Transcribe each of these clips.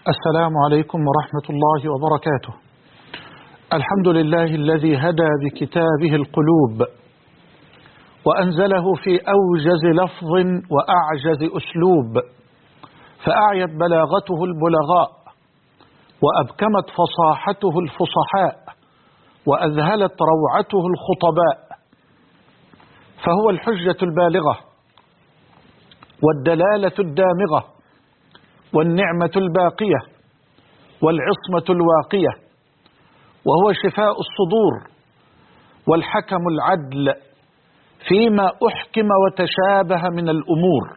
السلام عليكم ورحمة الله وبركاته. الحمد لله الذي هدى بكتابه القلوب وأنزله في أوجز لفظ وأعجز أسلوب، فأعيت بلاغته البلغاء وأبكمت فصاحته الفصحاء وأذهلت روعته الخطباء، فهو الحجة البالغة والدلالة الدامغة والنعمة الباقية والعصمة الواقية، وهو شفاء الصدور والحكم العدل فيما أحكم وتشابه من الأمور.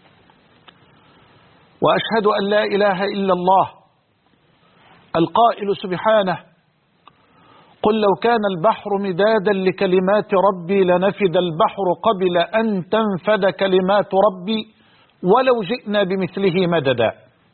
وأشهد أن لا إله إلا الله القائل سبحانه: قل لو كان البحر مدادا لكلمات ربي لنفد البحر قبل أن تنفد كلمات ربي ولو جئنا بمثله مددا.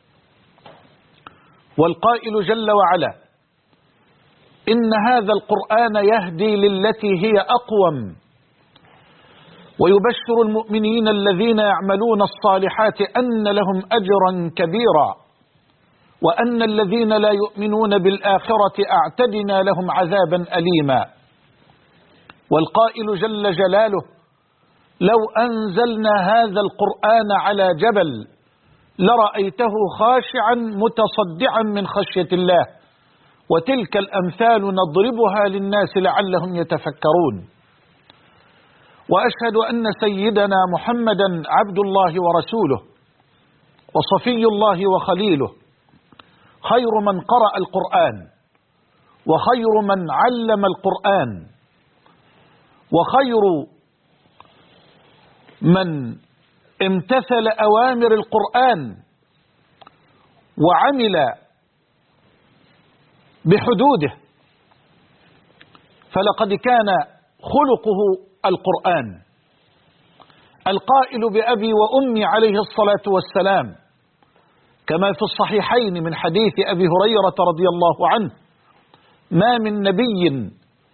والقائل جل وعلا: إن هذا القرآن يهدي للتي هي أقوم ويبشر المؤمنين الذين يعملون الصالحات أن لهم أجرا كبيرا وأن الذين لا يؤمنون بالآخرة أعتدنا لهم عذابا أليما. والقائل جل جلاله: لو أنزلنا هذا القرآن على جبل لرأيته خاشعا متصدعا من خشية الله وتلك الأمثال نضربها للناس لعلهم يتفكرون. وأشهد أن سيدنا محمدا عبد الله ورسوله وصفي الله وخليله، خير من قرأ القرآن وخير من علم القرآن وخير من امتثل أوامر القرآن وعمل بحدوده، فلقد كان خلقه القرآن. القائل بأبي وأمي عليه الصلاة والسلام كما في الصحيحين من حديث أبي هريرة رضي الله عنه: ما من نبي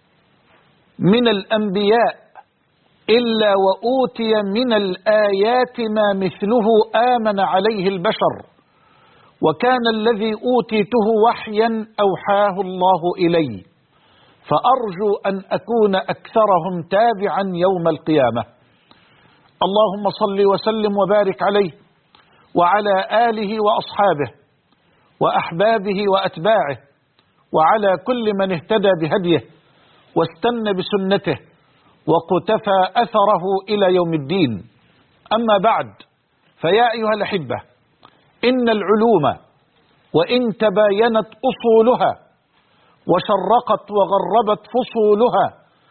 من الأنبياء إلا وأوتي من الآيات ما مثله آمن عليه البشر، وكان الذي أوتيته وحيا أوحاه الله إلي، فأرجو أن أكون أكثرهم تابعا يوم القيامة. اللهم صل وسلم وبارك عليه وعلى آله وأصحابه وأحبابه وأتباعه وعلى كل من اهتدى بهديه واستنى بسنته وقتفى أثره إلى يوم الدين. أما بعد، فيا أيها الأحبة، إن العلوم وإن تباينت أصولها وشرقت وغربت فصولها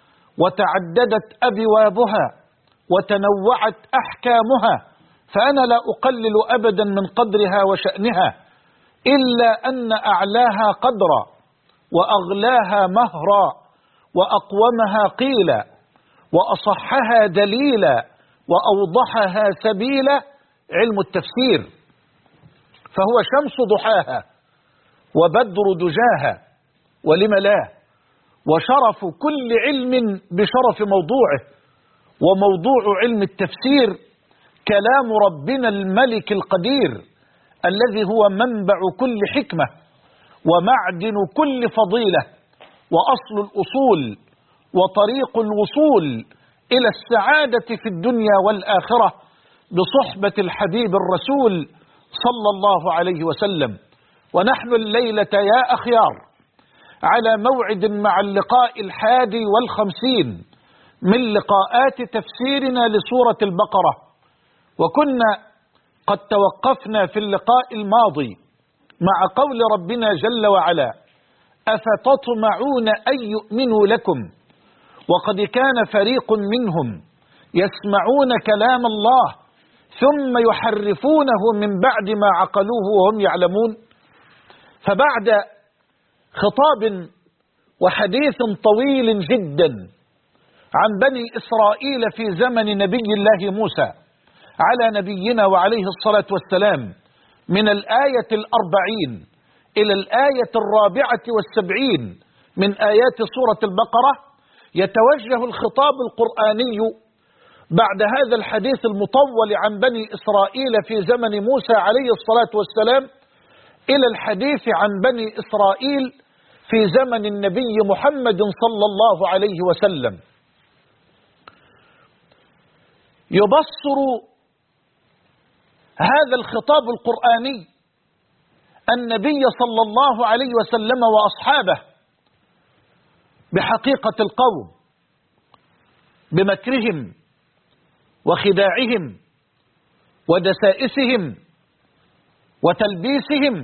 وتعددت أبوابها وتنوعت أحكامها، فأنا لا أقلل أبدا من قدرها وشأنها، إلا أن أعلاها قدرا وأغلاها مهرا وأقومها قيلا وأصحها دليلا وأوضحها سبيلا علم التفسير، فهو شمس ضحاها وبدر دجاها ولم لا، وشرف كل علم بشرف موضوعه. وموضوع علم التفسير كلام ربنا الملك القدير الذي هو منبع كل حكمة ومعدن كل فضيلة وأصل الأصول وطريق الوصول إلى السعادة في الدنيا والآخرة بصحبة الحبيب الرسول صلى الله عليه وسلم. ونحن الليلة يا أخيار على موعد مع اللقاء 51 من لقاءات تفسيرنا لسورة البقرة، وكنا قد توقفنا في اللقاء الماضي مع قول ربنا جل وعلا: أفتطمعون أن يؤمنوا لكم وقد كان فريق منهم يسمعون كلام الله ثم يحرفونه من بعد ما عقلوه وهم يعلمون. فبعد خطاب وحديث طويل جدا عن بني إسرائيل في زمن نبي الله موسى على نبينا وعليه الصلاة والسلام من الآية 40 إلى الآية 74 من آيات سورة البقرة، يتوجه الخطاب القرآني بعد هذا الحديث المطول عن بني إسرائيل في زمن موسى عليه الصلاة والسلام إلى الحديث عن بني إسرائيل في زمن النبي محمد صلى الله عليه وسلم. يبصر هذا الخطاب القرآني النبي صلى الله عليه وسلم وأصحابه بحقيقة القوم، بمكرهم وخداعهم ودسائسهم وتلبيسهم،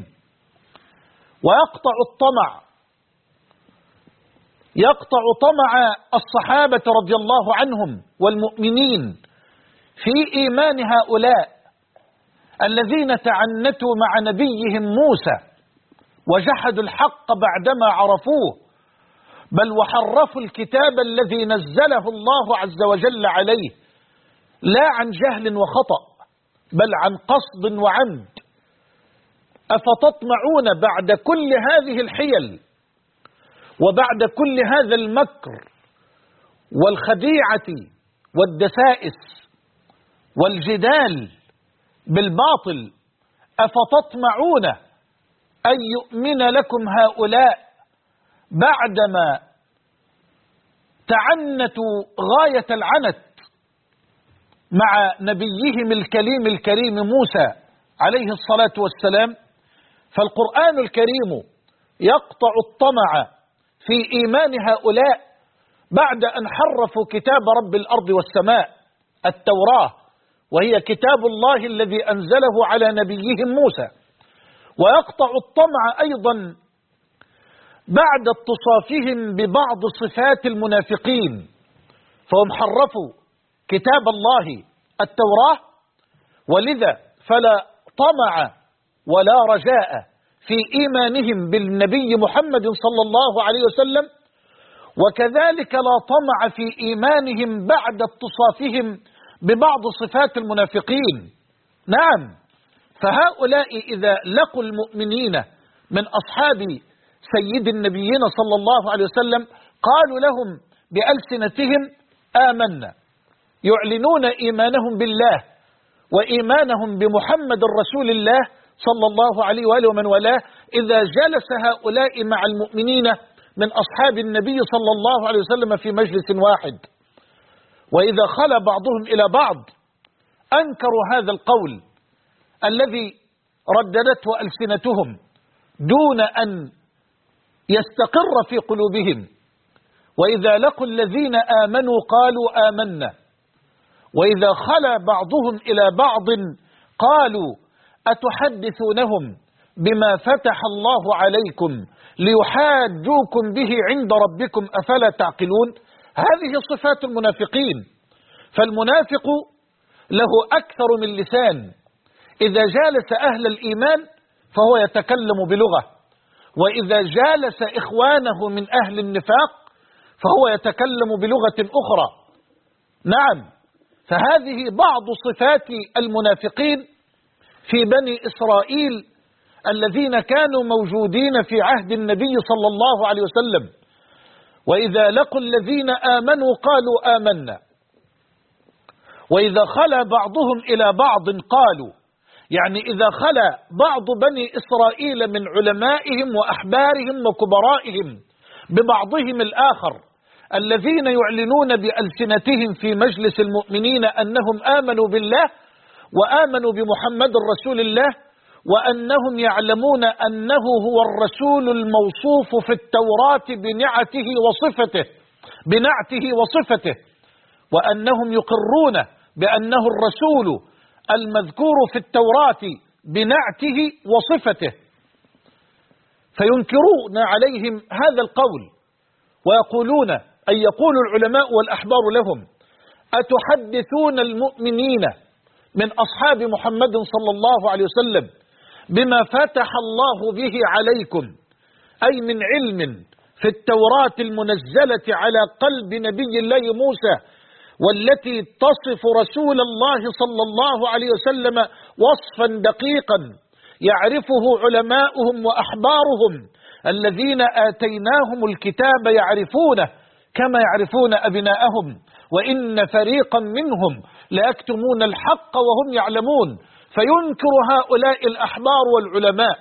يقطع طمع الصحابة رضي الله عنهم والمؤمنين في إيمان هؤلاء الذين تعنتوا مع نبيهم موسى وجحدوا الحق بعدما عرفوه، بل وحرفوا الكتاب الذي نزله الله عز وجل عليه، لا عن جهل وخطأ بل عن قصد وعمد. أفتطمعون بعد كل هذه الحيل وبعد كل هذا المكر والخديعة والدسائس والجدال بالباطل، أفتطمعون أن يؤمن لكم هؤلاء بعدما تعنتوا غاية العنت مع نبيهم الكريم موسى عليه الصلاة والسلام؟ فالقرآن الكريم يقطع الطمع في إيمان هؤلاء بعد أن حرفوا كتاب رب الأرض والسماء التوراة، وهي كتاب الله الذي أنزله على نبيهم موسى. ويقطع الطمع أيضا بعد اتصافهم ببعض صفات المنافقين، فهم حرفوا كتاب الله التوراة، ولذا فلا طمع ولا رجاء في إيمانهم بالنبي محمد صلى الله عليه وسلم، وكذلك لا طمع في إيمانهم بعد اتصافهم ببعض صفات المنافقين. نعم، فهؤلاء إذا لقوا المؤمنين من أصحاب سيد النبيين صلى الله عليه وسلم قالوا لهم بألسنتهم آمنا، يعلنون إيمانهم بالله وإيمانهم بمحمد رسول الله صلى الله عليه وآله ومن والاه. إذا جلس هؤلاء مع المؤمنين من أصحاب النبي صلى الله عليه وسلم في مجلس واحد، وإذا خلى بعضهم إلى بعض أنكروا هذا القول الذي رددته ألسنتهم دون أن يستقر في قلوبهم. وإذا لقوا الذين آمنوا قالوا آمنا، وإذا خلى بعضهم إلى بعض قالوا أتحدثونهم بما فتح الله عليكم ليحاجوكم به عند ربكم أفلا تعقلون؟ هذه صفات المنافقين. فالمنافق له أكثر من لسان، إذا جالس أهل الإيمان فهو يتكلم بلغة، وإذا جالس إخوانه من أهل النفاق فهو يتكلم بلغة أخرى. نعم، فهذه بعض صفات المنافقين في بني إسرائيل الذين كانوا موجودين في عهد النبي صلى الله عليه وسلم. وإذا لقوا الذين آمنوا قالوا آمنا، وإذا خلا بعضهم إلى بعض قالوا، يعني إذا خلا بعض بني إسرائيل من علمائهم وأحبارهم وكبرائهم ببعضهم الآخر الذين يعلنون بألسنتهم في مجلس المؤمنين أنهم آمنوا بالله وآمنوا بمحمد رسول الله، وأنهم يعلمون أنه هو الرسول الموصوف في التوراة بنعته وصفته، وأنهم يقرون بأنه الرسول المذكور في التوراة بنعته وصفته، فينكرون عليهم هذا القول ويقولون، أي يقول العلماء والأحبار لهم: أتحدثون المؤمنين من أصحاب محمد صلى الله عليه وسلم بما فتح الله به عليكم، أي من علم في التوراة المنزلة على قلب نبي الله موسى، والتي تصف رسول الله صلى الله عليه وسلم وصفا دقيقا يعرفه علماؤهم وأحبارهم الذين آتيناهم الكتاب يعرفونه كما يعرفون أبناءهم، وإن فريقا منهم ليكتمون الحق وهم يعلمون. فينكر هؤلاء الأحبار والعلماء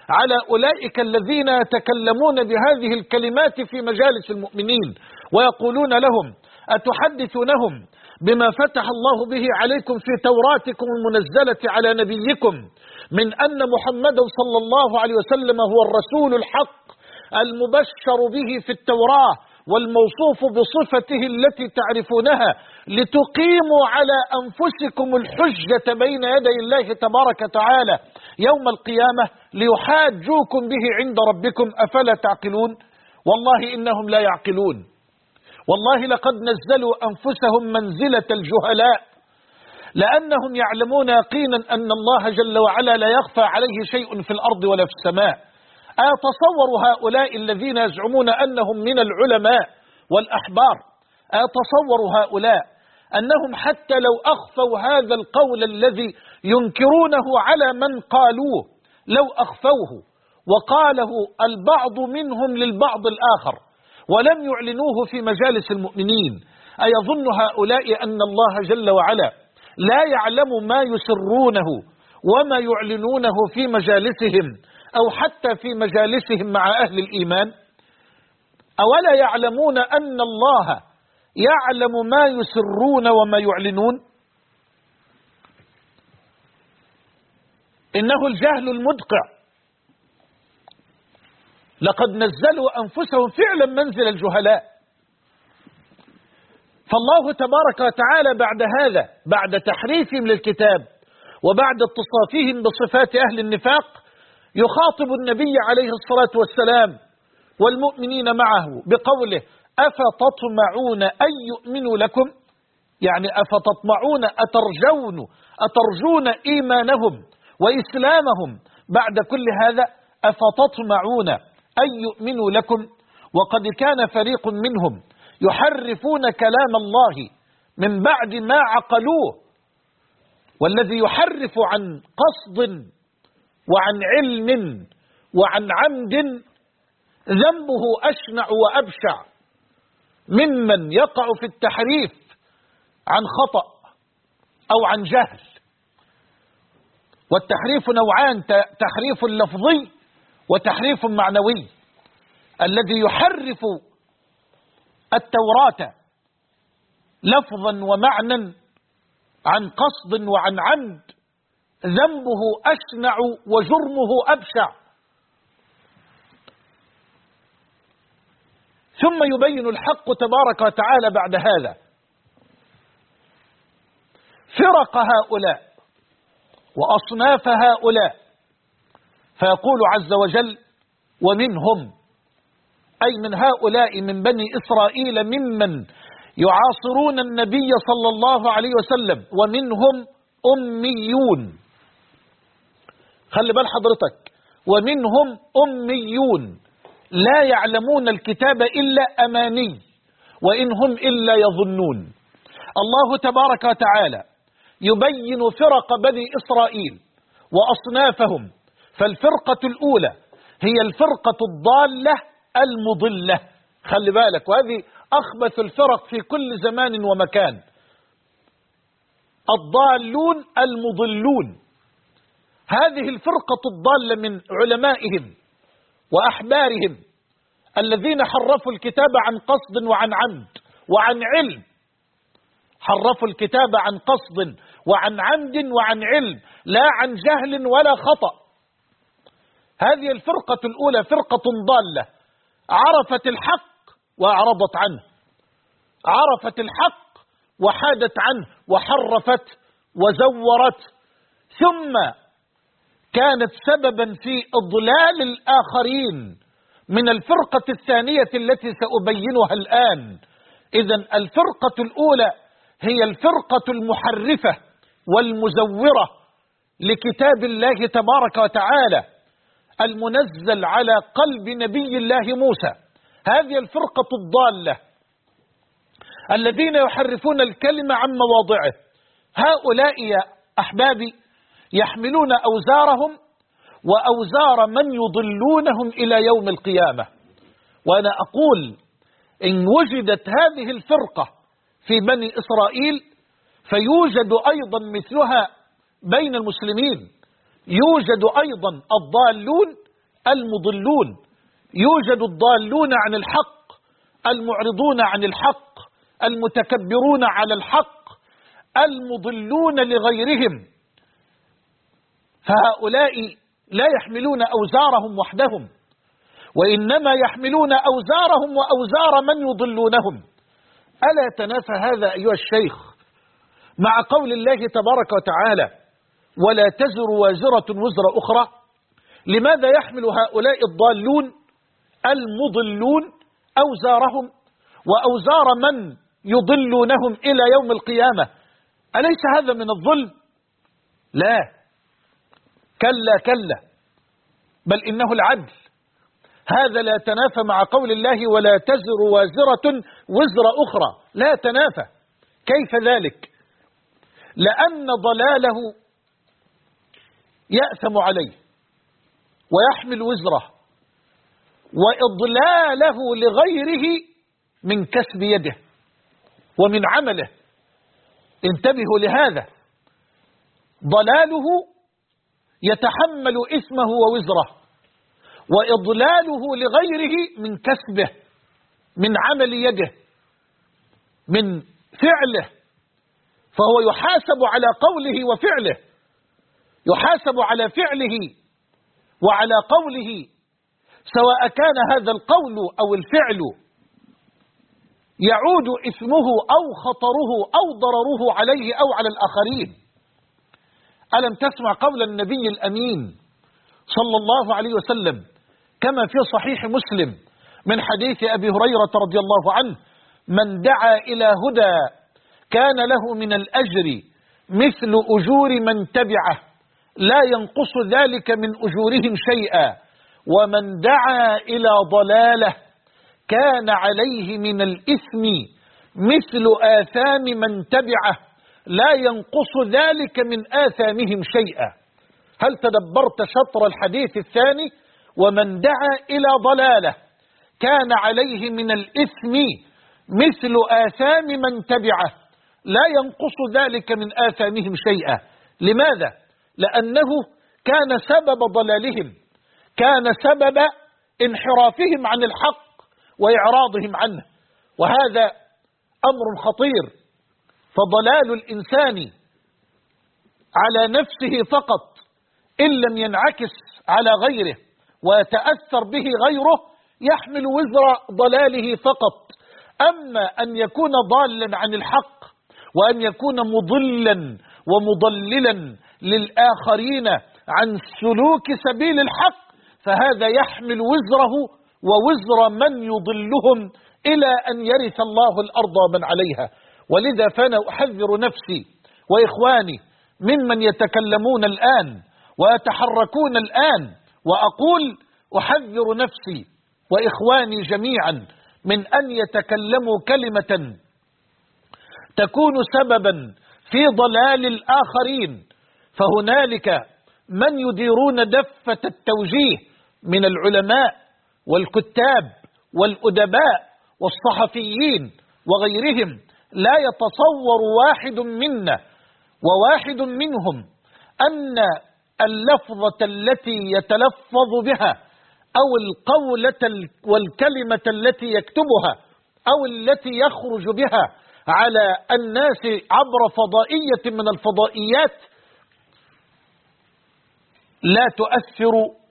على أولئك الذين يتكلمون بهذه الكلمات في مجالس المؤمنين ويقولون لهم: أتحدثونهم بما فتح الله به عليكم في توراتكم المنزلة على نبيكم من أن محمدا صلى الله عليه وسلم هو الرسول الحق المبشر به في التوراة والموصوف بصفته التي تعرفونها، لتقيموا على أنفسكم الحجة بين يدي الله تبارك وتعالى يوم القيامة ليحاجوكم به عند ربكم، أفلا تعقلون؟ والله إنهم لا يعقلون. والله لقد نزلوا أنفسهم منزلة الجهلاء، لأنهم يعلمون يقينا أن الله جل وعلا لا يخفى عليه شيء في الأرض ولا في السماء. أتصور هؤلاء الذين يزعمون أنهم من العلماء والأحبار، أتصور هؤلاء أنهم حتى لو أخفوا هذا القول الذي ينكرونه على من قالوه، لو أخفوه وقاله البعض منهم للبعض الآخر ولم يعلنوه في مجالس المؤمنين، أيظن هؤلاء أن الله جل وعلا لا يعلم ما يسرونه وما يعلنونه في مجالسهم أو حتى في مجالسهم مع أهل الإيمان؟ أولا يعلمون أن الله يعلم ما يسرون وما يعلنون؟ إنه الجهل المدقع. لقد نزلوا أنفسهم فعلا منزل الجهلاء. فالله تبارك وتعالى بعد هذا، بعد تحريفهم للكتاب وبعد اتصافهم بصفات أهل النفاق، يخاطب النبي عليه الصلاة والسلام والمؤمنين معه بقوله: أفتطمعون أن يؤمنوا لكم؟ يعني أفتطمعون، أترجون إيمانهم وإسلامهم بعد كل هذا؟ أفتطمعون أن يؤمنوا لكم؟ وقد كان فريق منهم يحرفون كلام الله من بعد ما عقلوه، والذي يحرف عن قصد وعن علم وعن عمد ذنبه أشنع وأبشع ممن يقع في التحريف عن خطأ أو عن جهل. والتحريف نوعان: تحريف لفظي وتحريف معنوي. الذي يحرف التوراة لفظا ومعنى عن قصد وعن عمد ذنبه أشنع وجرمه أبشع. ثم يبين الحق تبارك وتعالى بعد هذا فرق هؤلاء وأصناف هؤلاء، فيقول عز وجل: ومنهم، أي من هؤلاء من بني إسرائيل ممن يعاصرون النبي صلى الله عليه وسلم، ومنهم أميون. خلي بال حضرتك، ومنهم أميون لا يعلمون الكتاب إلا أماني وإن هم إلا يظنون. الله تبارك وتعالى يبين فرق بني إسرائيل وأصنافهم. فالفرقة الأولى هي الفرقة الضالة المضلة. خلي بالك، وهذه أخبث الفرق في كل زمان ومكان: الضالون المضلون. هذه الفرقة الضالة من علمائهم وأحبارهم الذين حرفوا الكتاب عن قصد وعن عمد وعن علم. حرفوا الكتاب عن قصد وعن عمد وعن علم، لا عن جهل ولا خطأ. هذه الفرقة الأولى فرقة ضالة، عرفت الحق وأعرضت عنه، عرفت الحق وحادت عنه وحرفت وزورت، ثم كانت سببا في إضلال الآخرين من الفرقة الثانية التي سأبينها الآن. إذن الفرقة الأولى هي الفرقة المحرفة والمزورة لكتاب الله تبارك وتعالى المنزل على قلب نبي الله موسى. هذه الفرقة الضالة الذين يحرفون الكلمة عن مواضعه. هؤلاء يا أحبابي يحملون أوزارهم وأوزار من يضلونهم إلى يوم القيامة. وأنا أقول إن وجدت هذه الفرقة في بني إسرائيل فيوجد أيضا مثلها بين المسلمين. يوجد أيضا الضالون المضلون، يوجد الضالون عن الحق، المعرضون عن الحق، المتكبرون على الحق، المضلون لغيرهم. فهؤلاء لا يحملون أوزارهم وحدهم، وإنما يحملون أوزارهم وأوزار من يضلونهم. ألا تنافى هذا أيها الشيخ مع قول الله تبارك وتعالى: ولا تزر وازرة وزر أخرى؟ لماذا يحمل هؤلاء الضالون المضلون أوزارهم وأوزار من يضلونهم إلى يوم القيامة؟ أليس هذا من الظلم؟ لا، كلا كلا، بل إنه العدل. هذا لا تنافى مع قول الله: ولا تزر وازرة وزر أخرى. لا تنافى. كيف ذلك؟ لأن ضلاله يأثم عليه ويحمل وزره، وإضلاله لغيره من كسب يده ومن عمله. انتبهوا لهذا، ضلاله يتحمل إثمه ووزره، وإضلاله لغيره من كسبه، من عمل يده، من فعله. فهو يحاسب على قوله وفعله، يحاسب على فعله وعلى قوله، سواء كان هذا القول أو الفعل يعود إثمه أو خطره أو ضرره عليه أو على الآخرين. ألم تسمع قول النبي الأمين صلى الله عليه وسلم كما في صحيح مسلم من حديث أبي هريرة رضي الله عنه: من دعا إلى هدى كان له من الأجر مثل أجور من تبعه لا ينقص ذلك من أجورهم شيئا، ومن دعا إلى ضلالة كان عليه من الإثم مثل آثام من تبعه لا ينقص ذلك من آثامهم شيئا. هل تدبرت شطر الحديث الثاني؟ ومن دعا إلى ضلالة كان عليه من الإثم مثل آثام من تبعه لا ينقص ذلك من آثامهم شيئا. لماذا؟ لأنه كان سبب ضلالهم، كان سبب انحرافهم عن الحق وإعراضهم عنه. وهذا أمر خطير. فضلال الإنسان على نفسه فقط إن لم ينعكس على غيره ويتأثر به غيره يحمل وزر ضلاله فقط. أما أن يكون ضالا عن الحق وأن يكون مضلا ومضللا للآخرين عن سلوك سبيل الحق، فهذا يحمل وزره ووزر من يضلهم إلى أن يرث الله الأرض ومن عليها. ولذا فأنا أحذر نفسي وإخواني ممن يتكلمون الآن ويتحركون الآن، وأقول أحذر نفسي وإخواني جميعا من أن يتكلموا كلمة تكون سببا في ضلال الآخرين. فهنالك من يديرون دفة التوجيه من العلماء والكتاب والأدباء والصحفيين وغيرهم، لا يتصور واحد منا وواحد منهم أن اللفظة التي يتلفظ بها أو القولة والكلمة التي يكتبها أو التي يخرج بها على الناس عبر فضائية من الفضائيات لا تؤثر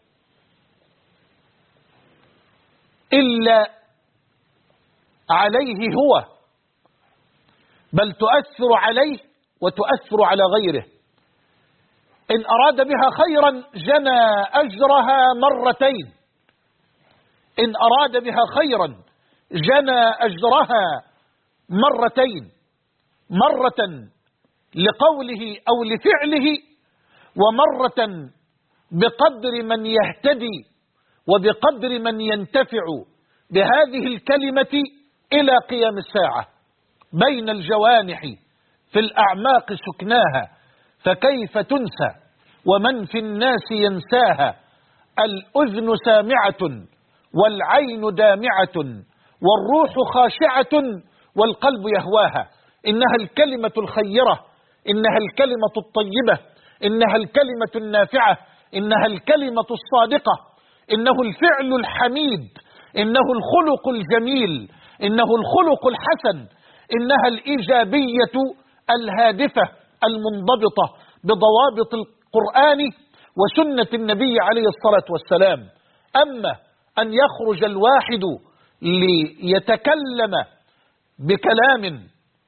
إلا عليه هو، بل تؤثر عليه وتؤثر على غيره. إن أراد بها خيرا جنى أجرها مرتين، إن أراد بها خيرا جنى أجرها مرتين، مرة لقوله أو لفعله، ومرة بقدر من يهتدي وبقدر من ينتفع بهذه الكلمة إلى قيام الساعة. بين الجوانح في الأعماق سكناها، فكيف تنسى ومن في الناس ينساها. الأذن سامعة والعين دامعة والروح خاشعة والقلب يهواها. إنها الكلمة الخيرة، إنها الكلمة الطيبة، إنها الكلمة النافعة، إنها الكلمة الصادقة، إنه الفعل الحميد، إنه الخلق الجميل، إنه الخلق الحسن، إنها الإيجابية الهادفة المنضبطة بضوابط القرآن وسنة النبي عليه الصلاة والسلام. أما أن يخرج الواحد ليتكلم بكلام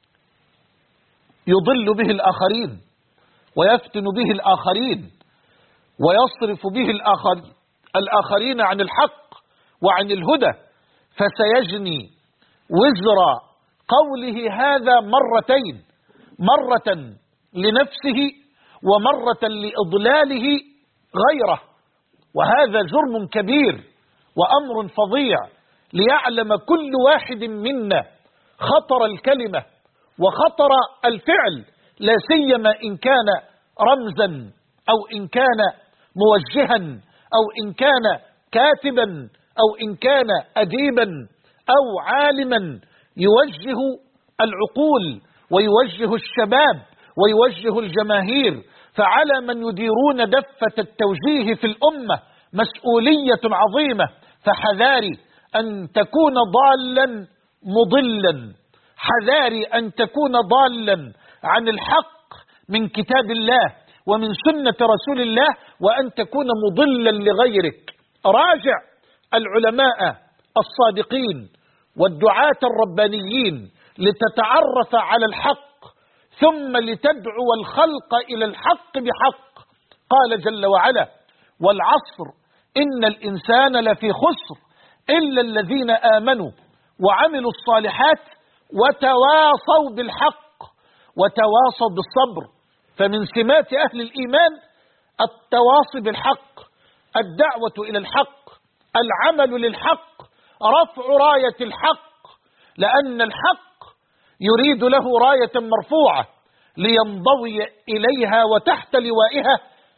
يضل به الآخرين ويفتن به الآخرين ويصرف به الآخرين عن الحق وعن الهدى، فسيجني وزر قوله هذا مرتين، مرة لنفسه ومرة لإضلاله غيره. وهذا جرم كبير وأمر فظيع، ليعلم كل واحد منا خطر الكلمة وخطر الفعل، لا سيما إن كان رمزا أو إن كان موجها أو إن كان كاتبا أو إن كان أديبا أو عالما يوجه العقول ويوجه الشباب ويوجه الجماهير. فعلى من يديرون دفة التوجيه في الأمة مسؤولية عظيمة، فحذاري أن تكون ضالا مضلا، حذاري أن تكون ضالا عن الحق من كتاب الله ومن سنة رسول الله، وأن تكون مضلا لغيرك. راجع العلماء الصادقين والدعاة الربانيين لتتعرف على الحق ثم لتدعو الخلق إلى الحق بحق. قال جل وعلا: والعصر إن الإنسان لفي خسر إلا الذين آمنوا وعملوا الصالحات وتواصوا بالحق وتواصوا بالصبر. فمن سمات أهل الإيمان التواصي بالحق، الدعوة إلى الحق، العمل للحق، رفع راية الحق، لأن الحق يريد له راية مرفوعة لينضوي إليها وتحت لوائها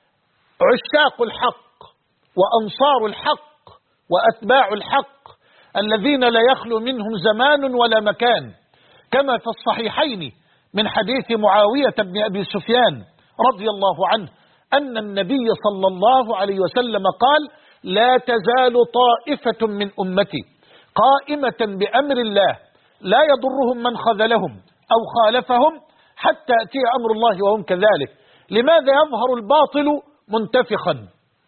عشاق الحق وأنصار الحق وأتباع الحق الذين لا يخلو منهم زمان ولا مكان، كما في الصحيحين من حديث معاوية بن أبي سفيان رضي الله عنه أن النبي صلى الله عليه وسلم قال: لا تزال طائفة من أمتي قائمة بأمر الله لا يضرهم من خذلهم أو خالفهم حتى يأتي أمر الله وهم كذلك. لماذا يظهر الباطل منتفخا؟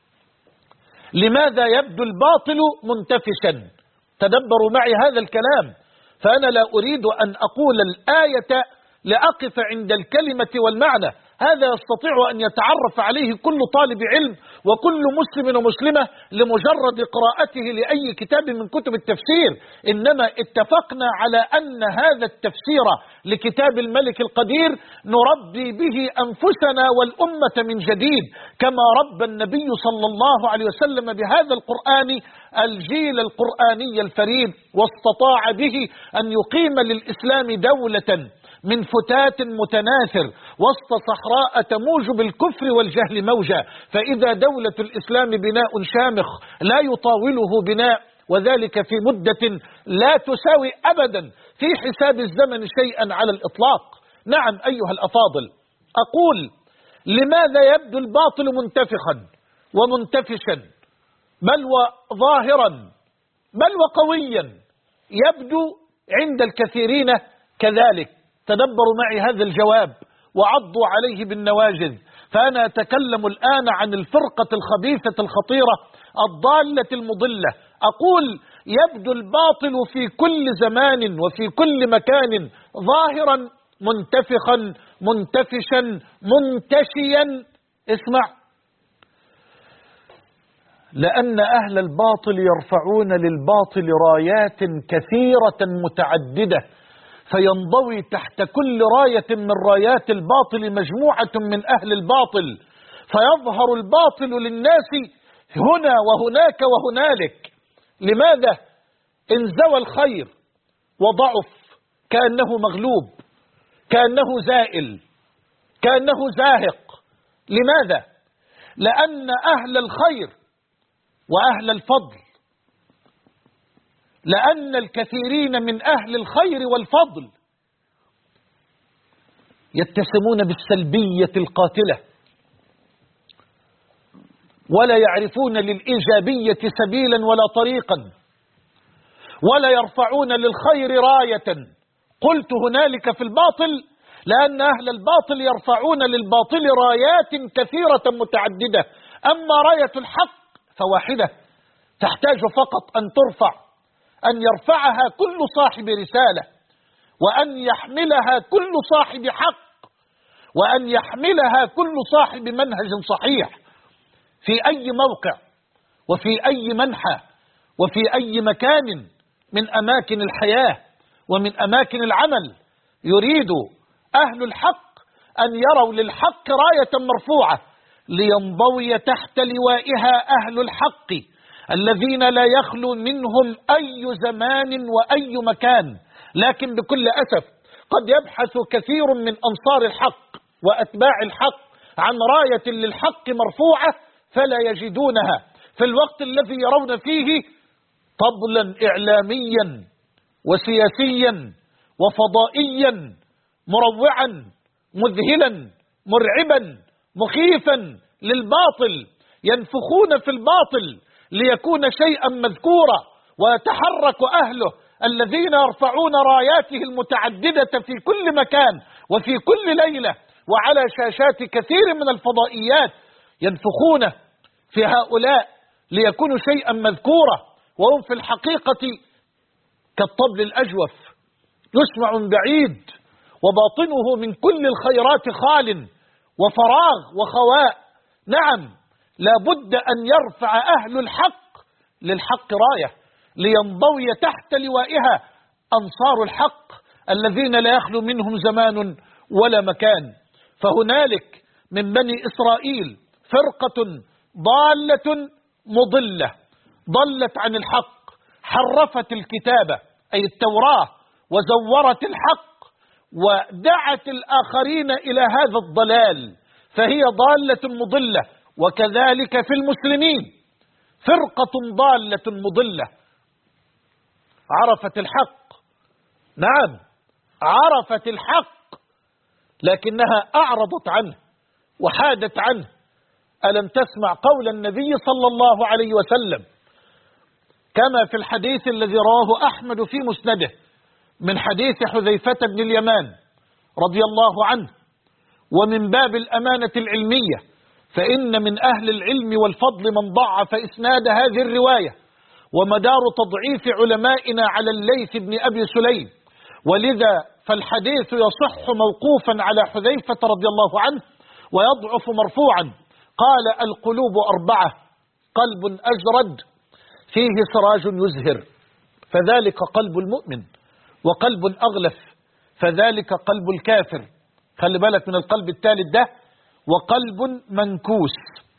لماذا يبدو الباطل منتفشا؟ تدبروا معي هذا الكلام، فأنا لا أريد أن أقول الآية لأقف عند الكلمة والمعنى. هذا يستطيع أن يتعرف عليه كل طالب علم وكل مسلم ومسلمة لمجرد قراءته لأي كتاب من كتب التفسير. إنما اتفقنا على أن هذا التفسير لكتاب الملك القدير نربي به أنفسنا والأمة من جديد، كما ربى النبي صلى الله عليه وسلم بهذا القرآن الجيل القرآني الفريد، واستطاع به أن يقيم للإسلام دولة من فتات متناثر وسط صحراء تموج بالكفر والجهل موجا. فإذا دولة الإسلام بناء شامخ لا يطاوله بناء، وذلك في مدة لا تساوي أبدا في حساب الزمن شيئا على الإطلاق. نعم أيها الأفاضل، أقول: لماذا يبدو الباطل منتفخا ومنتفشا بل وظاهرا بل وقويا؟ يبدو عند الكثيرين كذلك. تدبروا معي هذا الجواب وعضوا عليه بالنواجذ. فأنا أتكلم الآن عن الفرقة الخبيثة الخطيرة الضالة المضلة. أقول: يبدو الباطل في كل زمان وفي كل مكان ظاهرا منتفخا منتفشا منتشيا. اسمع: لأن أهل الباطل يرفعون للباطل رايات كثيرة متعددة، فينضوي تحت كل راية من رايات الباطل مجموعة من أهل الباطل، فيظهر الباطل للناس هنا وهناك وهنالك. لماذا؟ انزوى الخير وضعف، كأنه مغلوب، كأنه زائل، كأنه زاهق. لماذا؟ لأن أهل الخير وأهل الفضل، لأن الكثيرين من أهل الخير والفضل يتسمون بالسلبية القاتلة ولا يعرفون للإيجابية سبيلا ولا طريقا، ولا يرفعون للخير راية. قلت هنالك في الباطل لأن أهل الباطل يرفعون للباطل رايات كثيرة متعددة، أما راية الحق فواحدة تحتاج فقط أن ترفع، أن يرفعها كل صاحب رسالة، وأن يحملها كل صاحب حق، وأن يحملها كل صاحب منهج صحيح في أي موقع وفي أي منحى وفي أي مكان من أماكن الحياة ومن أماكن العمل. يريد أهل الحق أن يروا للحق راية مرفوعة لينضوي تحت لوائها أهل الحق الذين لا يخلو منهم أي زمان وأي مكان. لكن بكل أسف قد يبحث كثير من أنصار الحق وأتباع الحق عن راية للحق مرفوعة فلا يجدونها في الوقت الذي يرون فيه طبلا إعلاميا وسياسيا وفضائيا مروعا مذهلا مرعبا مخيفا للباطل، ينفخون في الباطل ليكون شيئا مذكورا، ويتحرك أهله الذين يرفعون راياته المتعددة في كل مكان وفي كل ليلة وعلى شاشات كثير من الفضائيات، ينفخون في هؤلاء ليكونوا شيئا مذكورا، وهم في الحقيقة كالطبل الأجوف يسمع من بعيد وباطنه من كل الخيرات خال وفراغ وخواء. نعم، لابد أن يرفع أهل الحق للحق راية لينضوي تحت لوائها أنصار الحق الذين لا يخلو منهم زمان ولا مكان. فهنالك من بني إسرائيل فرقة ضالة مضلة ضلت عن الحق، حرفت الكتابة أي التوراة وزورت الحق ودعت الآخرين إلى هذا الضلال، فهي ضالة مضلة. وكذلك في المسلمين فرقة ضالة مضلة عرفت الحق، نعم عرفت الحق، لكنها أعرضت عنه وحادت عنه. ألم تسمع قول النبي صلى الله عليه وسلم كما في الحديث الذي رواه أحمد في مسنده من حديث حذيفة بن اليمان رضي الله عنه؟ ومن باب الأمانة العلمية فإن من أهل العلم والفضل من ضعف إسناد هذه الرواية، ومدار تضعيف علمائنا على الليث بن أبي سليم، ولذا فالحديث يصح موقوفا على حذيفة رضي الله عنه ويضعف مرفوعا. قال: القلوب أربعة: قلب أجرد فيه سراج يزهر فذلك قلب المؤمن، وقلب أغلف فذلك قلب الكافر. خلي بالك من القلب الثالث ده. وقلب منكوس،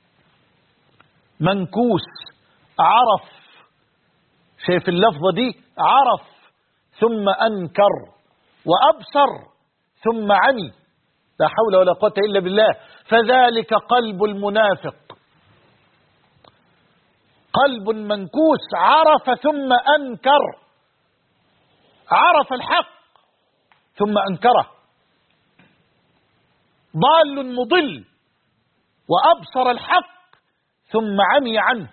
منكوس عرف، شايف اللفظة دي؟ عرف ثم أنكر، وأبصر ثم عمي، لا حول ولا قوة إلا بالله، فذلك قلب المنافق. قلب منكوس عرف ثم أنكر، عرف الحق ثم أنكره، ضال مضل وأبصر الحق ثم عمي عنه.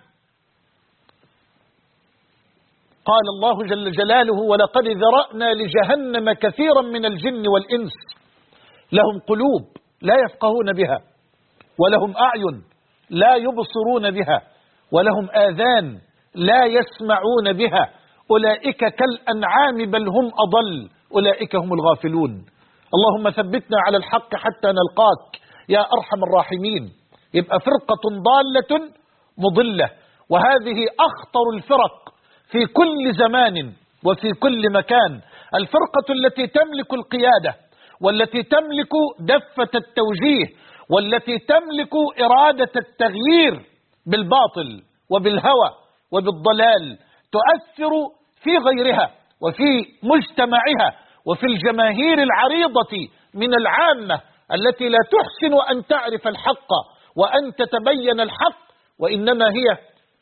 قال الله جل جلاله: ولقد ذرأنا لجهنم كثيرا من الجن والإنس لهم قلوب لا يفقهون بها، ولهم أعين لا يبصرون بها، ولهم آذان لا يسمعون بها، أولئك كالأنعام بل هم أضل، أولئك هم الغافلون. اللهم ثبتنا على الحق حتى نلقاك يا أرحم الراحمين. يبقى فرقة ضالة مضلة، وهذه أخطر الفرق في كل زمان وفي كل مكان. الفرقة التي تملك القيادة، والتي تملك دفة التوجيه، والتي تملك إرادة التغيير بالباطل وبالهوى وبالضلال، تؤثر في غيرها وفي مجتمعها وفي الجماهير العريضة من العامة التي لا تحسن أن تعرف الحق وأن تتبين الحق، وإنما هي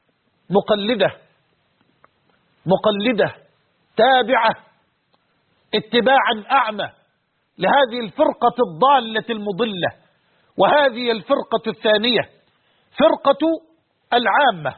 مقلدة تابعة اتباعا أعمى لهذه الفرقة الضالة المضلة. وهذه الفرقة الثانية فرقة العامة،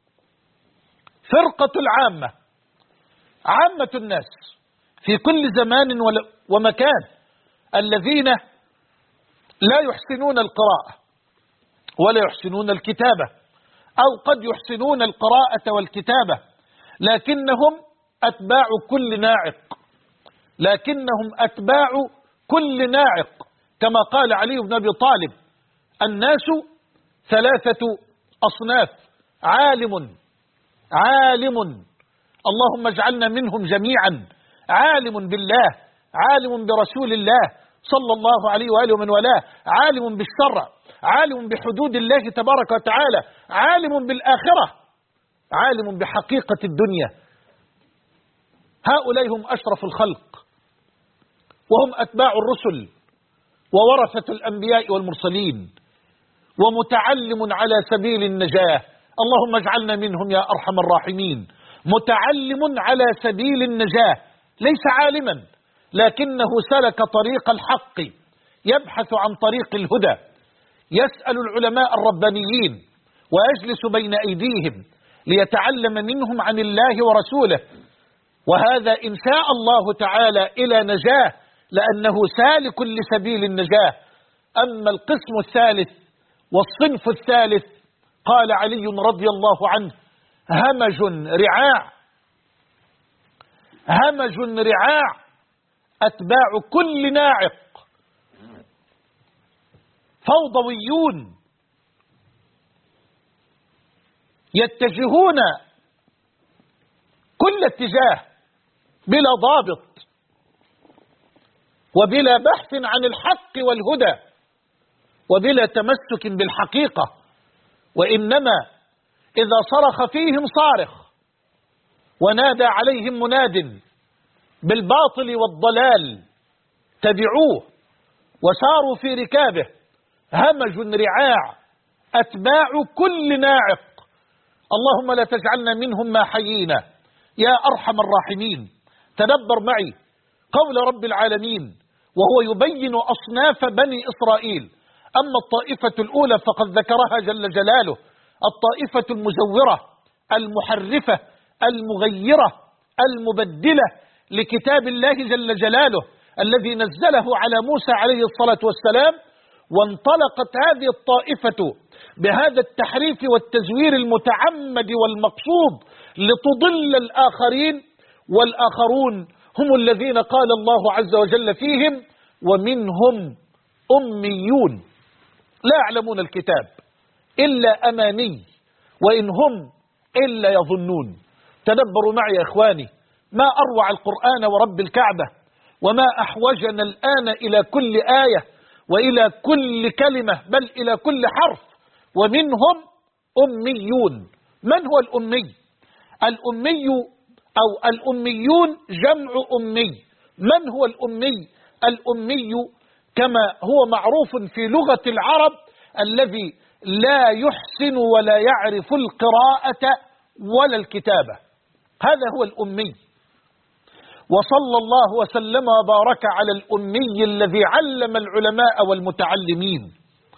فرقة العامة، عامة الناس في كل زمان ومكان الذين لا يحسنون القراءة ولا يحسنون الكتابة، أو قد يحسنون القراءة والكتابة لكنهم أتباع كل ناعق، لكنهم أتباع كل ناعق، كما قال علي بن أبي طالب: الناس ثلاثة أصناف: عالم اللهم اجعلنا منهم جميعا، عالم بالله، عالم برسول الله صلى الله عليه وآله ومن والاه، عالم بالشرع، عالم بحدود الله تبارك وتعالى، عالم بالآخرة، عالم بحقيقة الدنيا. هؤلاء هم أشرف الخلق، وهم أتباع الرسل وورثة الأنبياء والمرسلين، ومتعلم على سبيل النجاة. اللهم اجعلنا منهم يا أرحم الراحمين. متعلم على سبيل النجاة، ليس عالما لكنه سلك طريق الحق، يبحث عن طريق الهدى، يسأل العلماء الربانيين ويجلس بين أيديهم ليتعلم منهم عن الله ورسوله، وهذا إن شاء الله تعالى إلى نجاة، لأنه سالك لسبيل النجاة. أما القسم الثالث والصنف الثالث قال علي رضي الله عنه: همج رعاع، أتباع كل ناعق، فوضويون يتجهون كل اتجاه بلا ضابط وبلا بحث عن الحق والهدى وبلا تمسك بالحقيقة، وإنما إذا صرخ فيهم صارخ ونادى عليهم مناد بالباطل والضلال تبعوه وساروا في ركابه. همج رعاع، أتباع كل ناعق. اللهم لا تجعلنا منهم ما حيينا يا أرحم الراحمين. تدبر معي قول رب العالمين وهو يبين أصناف بني إسرائيل. أما الطائفة الأولى فقد ذكرها جل جلاله: الطائفة المزورة المحرفة المغيرة المبدلة لكتاب الله جل جلاله الذي نزله على موسى عليه الصلاة والسلام. وانطلقت هذه الطائفة بهذا التحريف والتزوير المتعمد والمقصود لتضل الآخرين، والآخرون هم الذين قال الله عز وجل فيهم: ومنهم أميون لا يعلمون الكتاب إلا أماني وإن هم إلا يظنون. تدبروا معي يا إخواني، ما أروع القرآن ورب الكعبة، وما أحوجنا الآن إلى كل آية وإلى كل كلمة، بل إلى كل حرف. ومنهم أميون. من هو الأمي؟ الأمي أو الأميون جمع أمي. من هو الأمي؟ الأمي كما هو معروف في لغة العرب الذي لا يحسن ولا يعرف القراءة ولا الكتابة، هذا هو الأمي. وصلى الله وسلم وبارك على الأمي الذي علم العلماء والمتعلمين.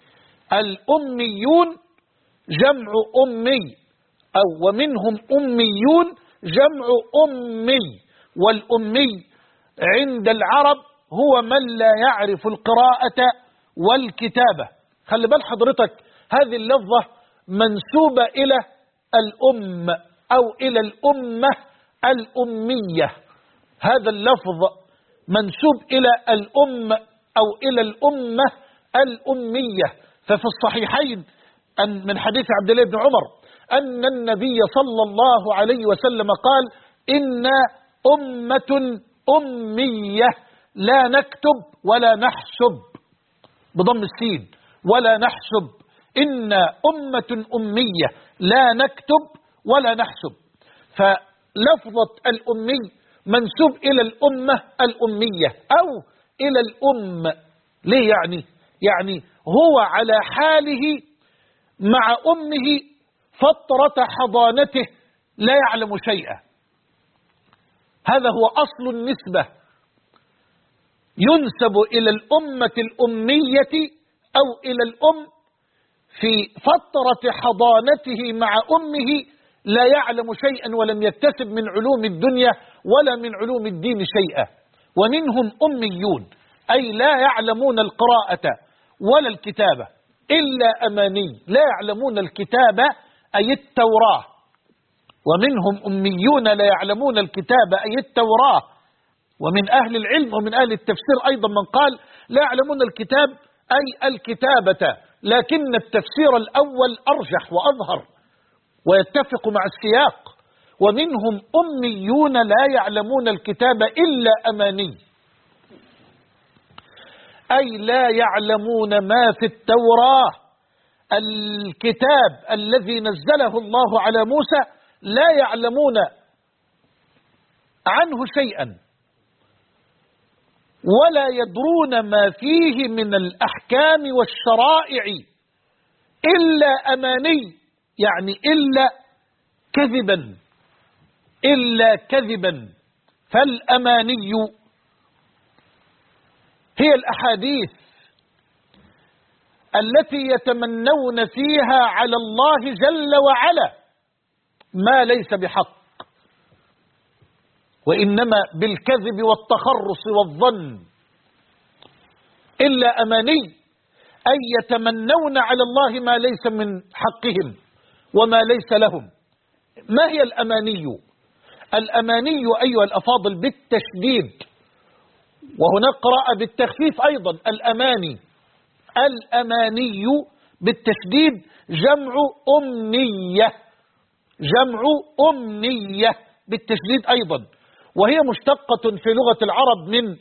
الأميون جمع أمي، أو ومنهم أميون جمع أمي. والأمي عند العرب هو من لا يعرف القراءة والكتابة. خلي بال حضرتك، هذه اللفظة منسوبة إلى الأم أو إلى الأمة الأمية. هذا اللفظ منسوب إلى الأم أو إلى الأمة الأمية. ففي الصحيحين من حديث عبد الله بن عمر أن النبي صلى الله عليه وسلم قال: إن أمة أمية لا نكتب ولا نحسب، بضم السين، ولا نحسب. إن أمة أمية لا نكتب ولا نحسب. فلفظة الأمي منسوب إلى الأمة الأمية أو إلى الأم. ليه يعني هو على حاله مع أمه فترة حضانته لا يعلم شيئا. هذا هو أصل النسبة، ينسب إلى الأمة الأمية أو إلى الأم في فترة حضانته مع أمه لا يعلم شيئا ولم يكتسب من علوم الدنيا ولا من علوم الدين شيئا. ومنهم أميون أي لا يعلمون القراءة ولا الكتابة إلا أماني، لا يعلمون الكتابة أي التوراة. ومنهم أميون لا يعلمون الكتابة أي التوراة. ومن أهل العلم ومن أهل التفسير أيضا من قال لا يعلمون الكتاب أي الكتابة، لكن التفسير الأول أرجح وأظهر ويتفق مع السياق. ومنهم أميون لا يعلمون الكتاب إلا أماني، أي لا يعلمون ما في التوراة، الكتاب الذي نزله الله على موسى لا يعلمون عنه شيئا ولا يدرون ما فيه من الأحكام والشرائع إلا أماني، يعني إلا كذبا. فالأماني هي الأحاديث التي يتمنون فيها على الله جل وعلا ما ليس بحق، وإنما بالكذب والتخرص والظن. إلا أماني أي يتمنون على الله ما ليس من حقهم وما ليس لهم. ما هي الأماني؟ الأماني أيها الأفاضل بالتشديد، وهنا قراءة بالتخفيف أيضا، الأماني بالتشديد جمع أمنية بالتشديد أيضا، وهي مشتقة في لغة العرب من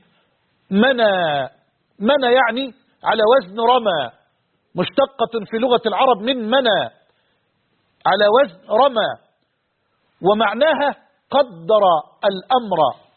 منى يعني على وزن رمى، مشتقة في لغة العرب من منى على وزن رمى، ومعناها قدر الأمر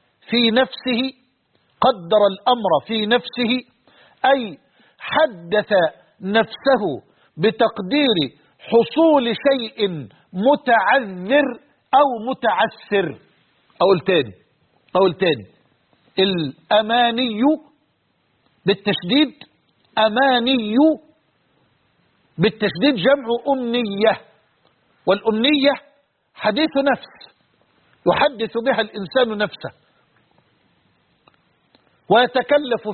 في نفسه أي حدث نفسه بتقدير حصول شيء متعذر أو متعسر. أقول تاني الأماني بالتشديد، أماني بالتشديد جمع أمنية، والأمنية حديث نفس يحدث بها الإنسان نفسه ويتكلف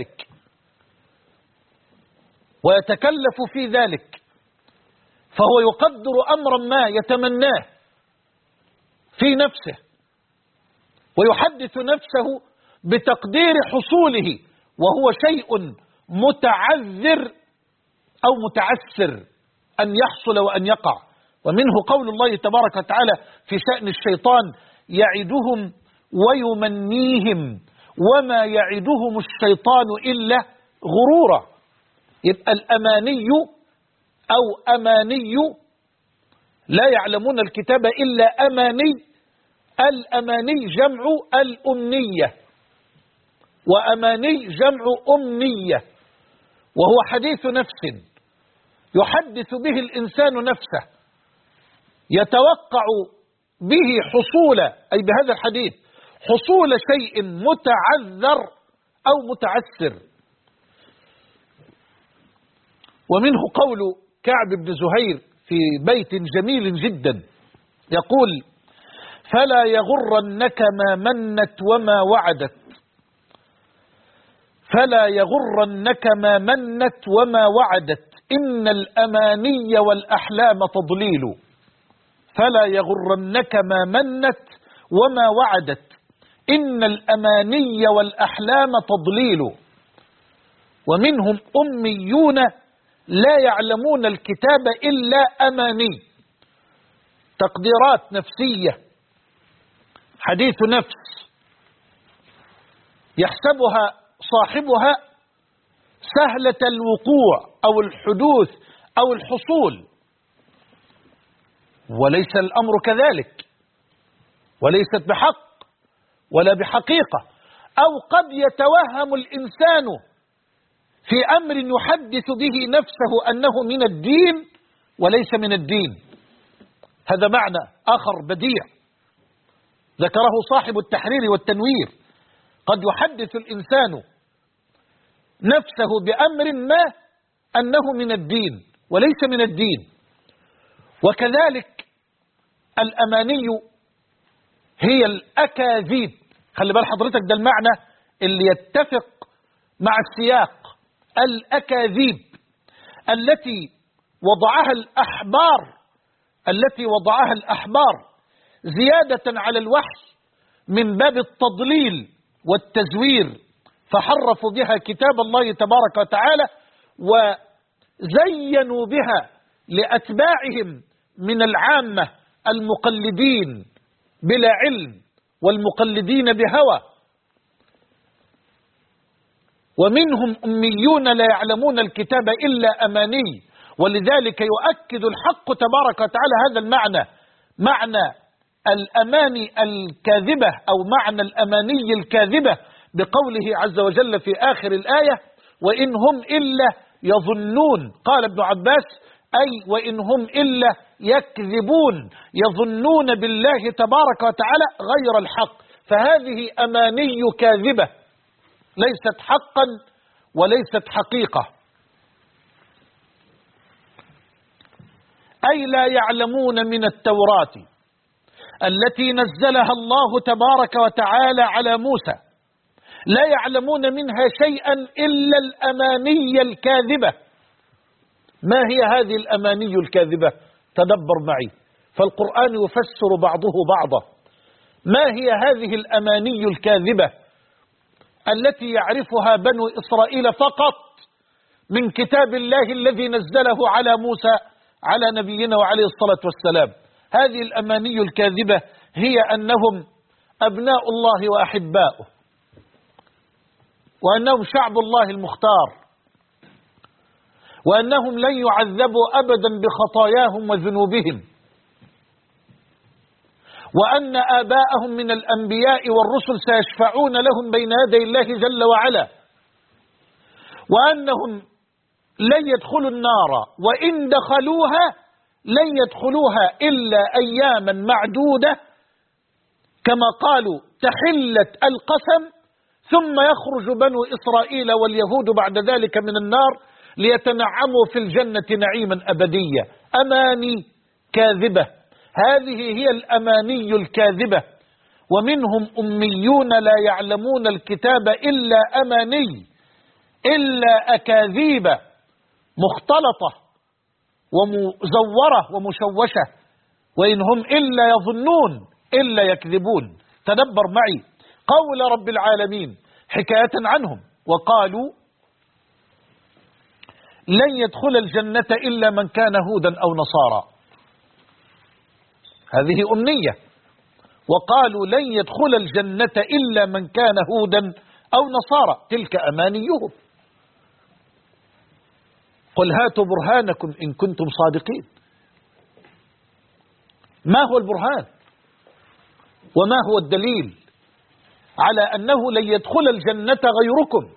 في ذلك، فهو يقدر أمرا ما يتمناه في نفسه ويحدث نفسه بتقدير حصوله، وهو شيء متعذر أو متعسر أن يحصل وأن يقع. ومنه قول الله تبارك وتعالى في شأن الشيطان: يعدهم ويمنيهم وما يعدهم الشيطان إلا غرورا. يبقى الأماني أو أماني لا يعلمون الكتاب إلا أماني، الأماني جمع الأمنية، وأماني جمع أمنية، وهو حديث نفس يحدث به الإنسان نفسه، يتوقع به حصول، أي بهذا الحديث حصول شيء متعذر أو متعسر. ومنه قول كعب بن زهير في بيت جميل جدا يقول: فلا يغرنك ما منت وما وعدت، فلا يغرنك ما منت وما وعدت، إن الأماني والأحلام تضليل. فلا يغرنك ما منت وما وعدت، إن الأماني والأحلام تضليل. ومنهم أميون لا يعلمون الكتاب إلا أماني، تقديرات نفسية، حديث نفس يحسبها صاحبها سهلة الوقوع أو الحدوث أو الحصول، وليس الأمر كذلك، وليست بحق ولا بحقيقة. أو قد يتوهم الإنسان في أمر يحدث به نفسه أنه من الدين وليس من الدين. هذا معنى آخر بديع ذكره صاحب التحرير والتنوير. قد يحدث الإنسان نفسه بأمر ما أنه من الدين وليس من الدين. وكذلك الأماني هي الأكاذيب. خلي بال حضرتك، ده المعنى اللي يتفق مع السياق. الأكاذيب التي وضعها الأحبار زيادة على الوحي من باب التضليل والتزوير، فحرفوا بها كتاب الله تبارك وتعالى وزينوا بها لأتباعهم من العامة المقلدين بلا علم والمقلدين بهوى. ومنهم أميون لا يعلمون الكتاب إلا أماني. ولذلك يؤكد الحق تبارك وتعالى هذا المعنى، معنى الأماني الكاذبة أو معنى الأماني الكاذبة بقوله عز وجل في آخر الآية: وإن هم إلا يظنون. قال ابن عباس: أي وإن هم إلا يكذبون، يظنون بالله تبارك وتعالى غير الحق. فهذه أماني كاذبة ليست حقا وليست حقيقة. أي لا يعلمون من التوراة التي نزلها الله تبارك وتعالى على موسى، لا يعلمون منها شيئا إلا الأماني الكاذبة. ما هي هذه الأماني الكاذبة؟ تدبر معي، فالقرآن يفسر بعضه بعضا. ما هي هذه الأماني الكاذبة التي يعرفها بنو إسرائيل فقط من كتاب الله الذي نزله على موسى على نبينا وعليه الصلاة والسلام؟ هذه الأماني الكاذبة هي أنهم أبناء الله وأحباؤه، وأنهم شعب الله المختار، وأنهم لن يعذبوا أبدا بخطاياهم وذنوبهم، وأن آباءهم من الأنبياء والرسل سيشفعون لهم بين يدي الله جل وعلا، وأنهم لن يدخلوا النار، وإن دخلوها لن يدخلوها إلا أياما معدودة، كما قالوا تحلت القسم، ثم يخرج بنو إسرائيل واليهود بعد ذلك من النار ليتنعموا في الجنة نعيما أبديا. أماني كاذبة، هذه هي الأماني الكاذبة. ومنهم أميون لا يعلمون الكتاب إلا أماني، إلا أكاذيب مختلطة ومزورة ومشوشة. وإن هم إلا يظنون إلا يكذبون. تدبر معي قول رب العالمين حكاية عنهم: وقالوا لن يدخل الجنة إلا من كان هودا أو نصارى. هذه أمنية. وقالوا لن يدخل الجنة إلا من كان هودا أو نصارى، تلك أمانيهم. قل هاتوا برهانكم إن كنتم صادقين. ما هو البرهان وما هو الدليل على أنه لن يدخل الجنة غيركم؟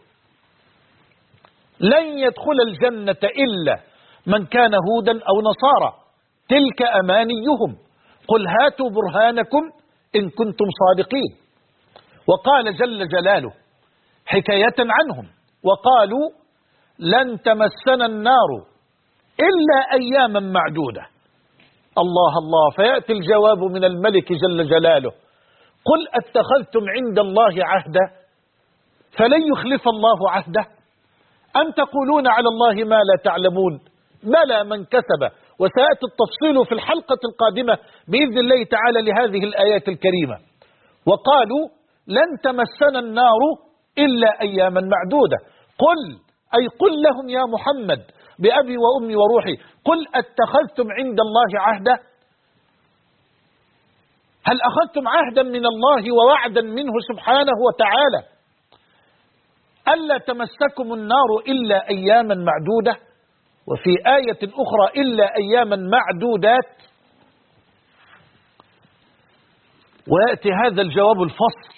لن يدخل الجنة إلا من كان هودا أو نصارى، تلك أمانيهم. قل هاتوا برهانكم إن كنتم صادقين. وقال جل جلاله حكاية عنهم: وقالوا لن تمسنا النار إلا أياما معدودة. الله الله، فيأتي الجواب من الملك جل جلاله: قل أتخذتم عند الله عهدا فلن يخلف الله عهده، أم تقولون على الله ما لا تعلمون؟ بلى من كسب. وسيأتي التفصيل في الحلقة القادمة بإذن الله تعالى لهذه الآيات الكريمة. وقالوا لن تمسنا النار إلا أياما معدودة. قل لهم يا محمد بأبي وأمي وروحي: قل أتخذتم عند الله عهدا؟ هل أخذتم عهدا من الله ووعدا منه سبحانه وتعالى ألا تمسكم النار إلا أياما معدودة؟ وفي آية أخرى إلا أياما معدودات. ويأتي هذا الجواب الفصل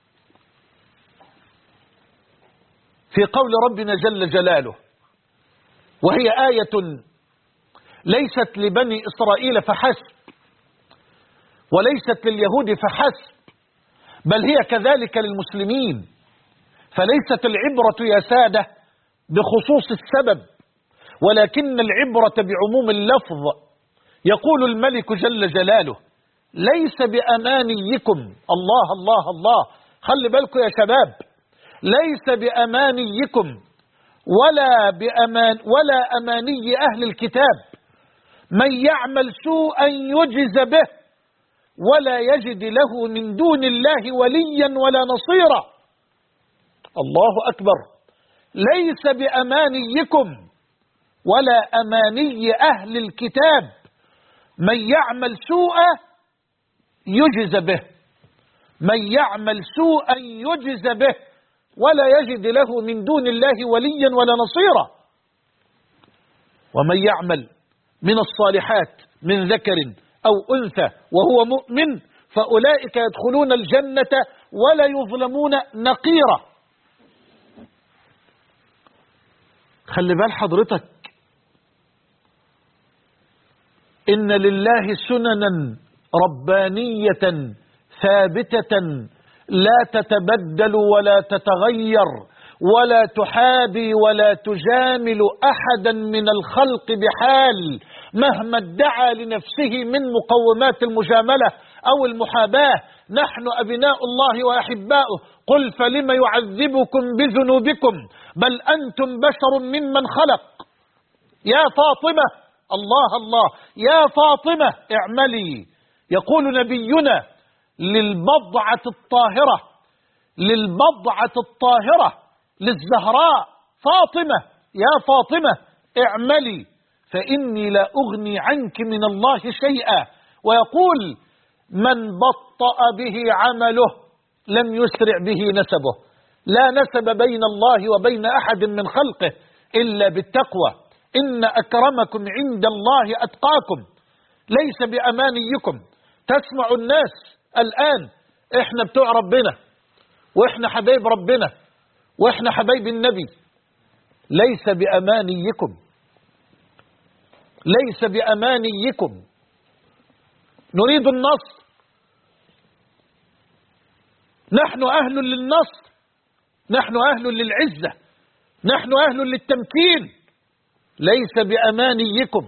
في قول ربنا جل جلاله، وهي آية ليست لبني إسرائيل فحسب وليست لليهود فحسب، بل هي كذلك للمسلمين. فليست العبرة يا سادة بخصوص السبب، ولكن العبرة بعموم اللفظ. يقول الملك جل جلاله: ليس بأمانيكم. الله الله الله، خلي بالكم يا شباب، ليس بأمانيكم ولا أماني أهل الكتاب من يعمل سوءا يجز به ولا يجد له من دون الله وليا ولا نصيرا. الله أكبر. ليس بأمانيكم ولا أماني أهل الكتاب من يعمل سوءا يجز به، من يعمل سوءا يجز به ولا يجد له من دون الله وليا ولا نصيرا. ومن يعمل من الصالحات من ذكر أو أنثى وهو مؤمن فأولئك يدخلون الجنة ولا يظلمون نقيرا. خلي بال حضرتك، إن لله سننا ربانية ثابتة لا تتبدل ولا تتغير ولا تحابي ولا تجامل أحدا من الخلق بحال مهما ادعى لنفسه من مقومات المجاملة أو المحاباة. نحن أبناء الله وأحباؤه، قل فلم يعذبكم بذنوبكم بل أنتم بشر ممن خلق. يا فاطمة، الله الله، يا فاطمة اعملي. يقول نبينا للبضعة الطاهرة للزهراء فاطمة: يا فاطمة اعملي فإني لا أغني عنك من الله شيئا. ويقول: من بطأ به عمله لم يسرع به نسبه. لا نسب بين الله وبين أحد من خلقه إلا بالتقوى. إن أكرمكم عند الله أتقاكم. ليس بأمانيكم. تسمع الناس الآن: إحنا بتوع ربنا، وإحنا حبايب ربنا، وإحنا حبايب النبي. ليس بأمانيكم، ليس بأمانيكم. نريد النصر، نحن أهل للنصر، نحن أهل للعزة، نحن أهل للتمكين. ليس بأمانيكم،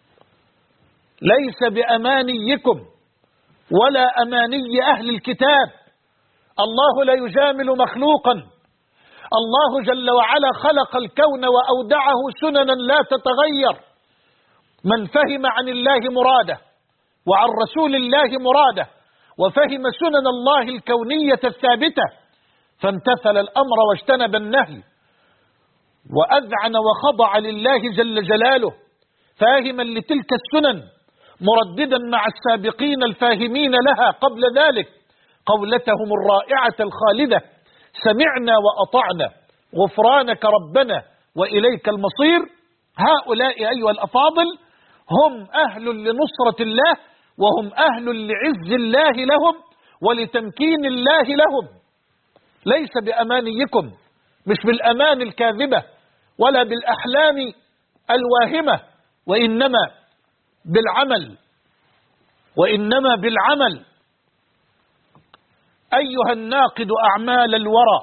ليس بأمانيكم ولا أماني أهل الكتاب. الله لا يجامل مخلوقا. الله جل وعلا خلق الكون وأودعه سننا لا تتغير. من فهم عن الله مراده وعن رسول الله مراده وفهم سنن الله الكونية الثابتة فامتثل الأمر واجتنب النهي وأذعن وخضع لله جل جلاله فاهما لتلك السنن، مرددا مع السابقين الفاهمين لها قبل ذلك قولتهم الرائعة الخالدة: سمعنا وأطعنا غفرانك ربنا وإليك المصير. هؤلاء أيها الأفاضل هم أهل لنصرة الله، وهم أهل لعز الله لهم ولتمكين الله لهم. ليس بأمانيكم، مش بالأمان الكاذبة ولا بالأحلام الواهمة، وإنما بالعمل، وإنما بالعمل. أيها الناقد أعمال الورى،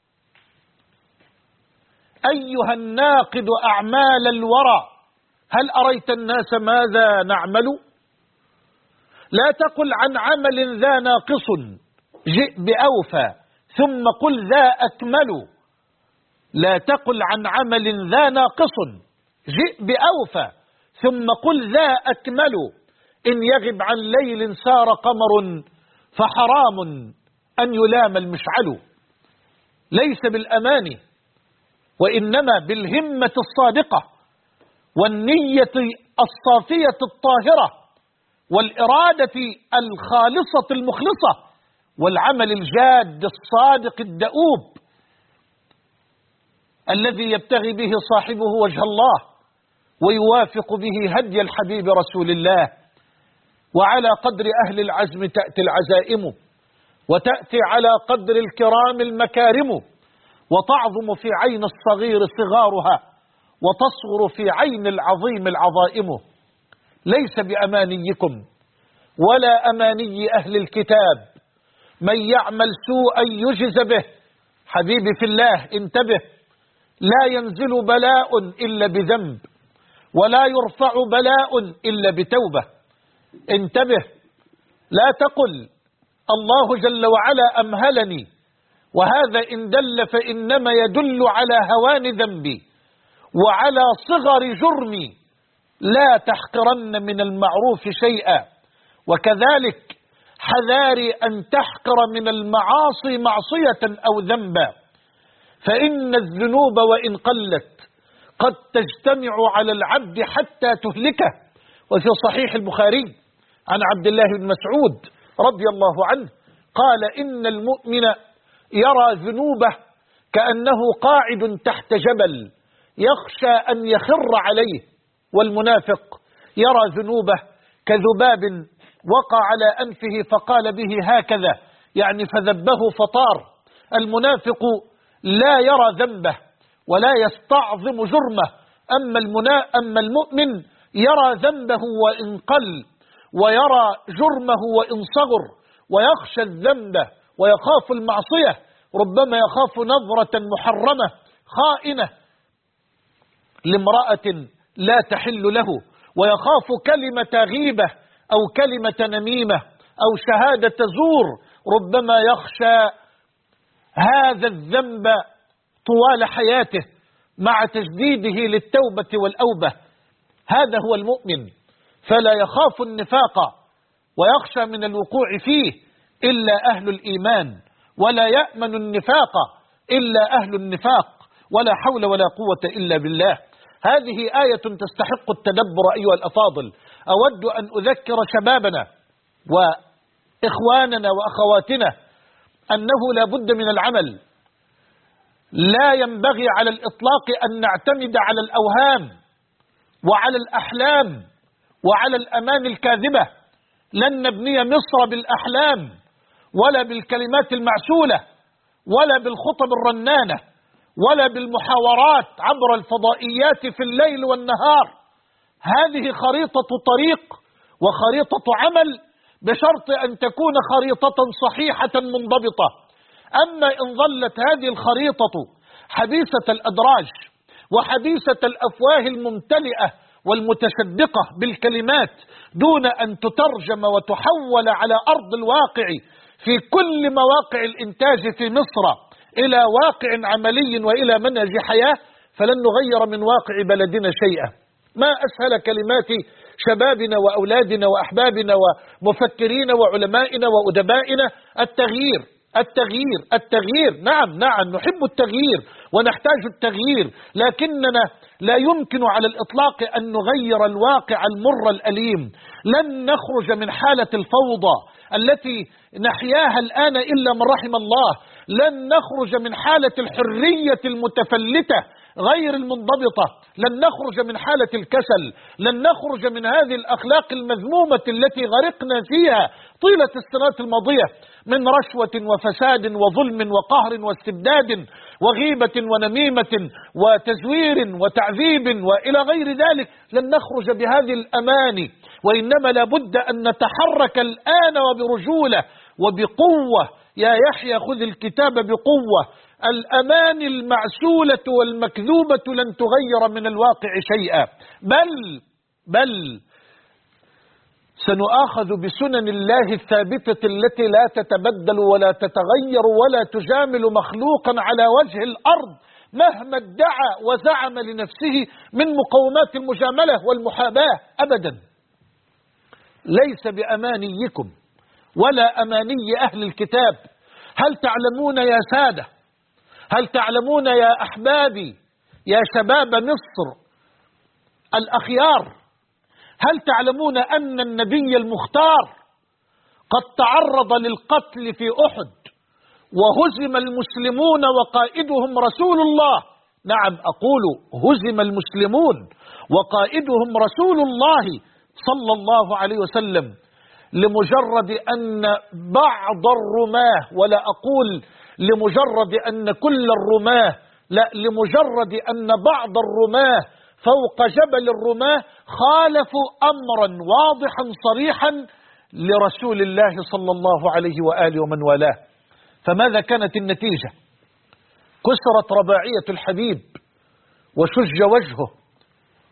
أيها الناقد أعمال الورى، هل أريت الناس ماذا نعمل؟ لا تقل عن عمل ذا ناقص جئ بأوفى ثم قل ذا أكمل. لا تقل عن عمل ذا ناقص جئ بأوفى ثم قل ذا أكمل. إن يغب عن ليل سار قمر فحرام أن يلام المشعل. ليس بالأمان وإنما بالهمة الصادقة والنية الصافية الطاهرة والإرادة الخالصة المخلصة والعمل الجاد الصادق الدؤوب الذي يبتغي به صاحبه وجه الله ويوافق به هدي الحبيب رسول الله. وعلى قدر أهل العزم تأتي العزائم، وتأتي على قدر الكرام المكارم، وتعظم في عين الصغير صغارها وتصغر في عين العظيم العظائم. ليس بأمانيكم ولا أماني أهل الكتاب من يعمل سوءا يجز به. حبيبي في الله انتبه، لا ينزل بلاء إلا بذنب، ولا يرفع بلاء إلا بتوبة. انتبه، لا تقل الله جل وعلا أمهلني، وهذا إن دل فإنما يدل على هوان ذنبي وعلى صغر جرمي. لا تحقرن من المعروف شيئا، وكذلك حذاري أن تحقر من المعاصي معصية أو ذنبا، فإن الذنوب وإن قلت قد تجتمع على العبد حتى تهلكه. وفي صحيح البخاري عن عبد الله بن مسعود رضي الله عنه قال: إن المؤمن يرى ذنوبه كأنه قاعد تحت جبل يخشى أن يخر عليه، والمنافق يرى ذنوبه كذباب وقع على أنفه فقال به هكذا، يعني فذبه فطار. المنافق لا يرى ذنبه ولا يستعظم جرمه، أما المؤمن يرى ذنبه وإن قل، ويرى جرمه وإن صغر، ويخشى الذنب ويخاف المعصية، ربما يخاف نظرة محرمة خائنة لامرأة لا تحل له، ويخاف كلمة غيبة أو كلمة نميمة أو شهادة زور، ربما يخشى هذا الذنب طوال حياته مع تجديده للتوبة والأوبة. هذا هو المؤمن، فلا يخاف النفاق ويخشى من الوقوع فيه إلا أهل الإيمان، ولا يأمن النفاق إلا أهل النفاق، ولا حول ولا قوة إلا بالله. هذه آية تستحق التدبر أيها الأفاضل. أود أن أذكر شبابنا وإخواننا وأخواتنا أنه لا بد من العمل. لا ينبغي على الإطلاق أن نعتمد على الأوهام وعلى الأحلام وعلى الأمان الكاذبة. لن نبني مصر بالأحلام ولا بالكلمات المعسولة ولا بالخطب الرنانة ولا بالمحاورات عبر الفضائيات في الليل والنهار. هذه خريطة طريق وخريطة عمل بشرط أن تكون خريطة صحيحة منضبطة. أما إن ظلت هذه الخريطة حبيسة الأدراج وحبيسة الأفواه الممتلئة والمتشدقة بالكلمات دون أن تترجم وتحول على أرض الواقع في كل مواقع الإنتاج في مصر إلى واقع عملي وإلى منهج حياة، فلن نغير من واقع بلدنا شيئا. ما أسهل كلمات شبابنا وأولادنا وأحبابنا ومفكرين وعلمائنا وأدبائنا: التغيير التغيير التغيير. نعم نحب التغيير ونحتاج التغيير، لكننا لا يمكن على الإطلاق أن نغير الواقع المر الأليم. لن نخرج من حالة الفوضى التي نحياها الآن إلا من رحم الله. لن نخرج من حالة الحرية المتفلتة غير المنضبطة. لن نخرج من حالة الكسل. لن نخرج من هذه الأخلاق المذمومة التي غرقنا فيها طيلة السنوات الماضية من رشوة وفساد وظلم وقهر واستبداد وغيبة ونميمة وتزوير وتعذيب وإلى غير ذلك. لن نخرج بهذه الأماني، وإنما لابد أن نتحرك الآن وبرجولة وبقوة. يا يحيى خذ الكتاب بقوة. الأماني المعسولة والمكذوبة لن تغير من الواقع شيئا، بل سنؤاخذ بسنن الله الثابتة التي لا تتبدل ولا تتغير ولا تجامل مخلوقا على وجه الأرض مهما ادعى وزعم لنفسه من مقومات المجاملة والمحاباة. أبدا، ليس بأمانيكم ولا أماني أهل الكتاب. هل تعلمون يا سادة، هل تعلمون يا أحبابي يا شباب مصر الأخيار، هل تعلمون أن النبي المختار قد تعرض للقتل في أحد وهزم المسلمون وقائدهم رسول الله؟ نعم أقول هزم المسلمون وقائدهم رسول الله صلى الله عليه وسلم، لمجرد أن بعض الرماة، ولا أقول لمجرد أن كل الرماة، لا، لمجرد أن بعض الرماة فوق جبل الرماة خالفوا أمرا واضحا صريحا لرسول الله صلى الله عليه وآله ومن والاه. فماذا كانت النتيجة؟ كسرت رباعية الحبيب وشج وجهه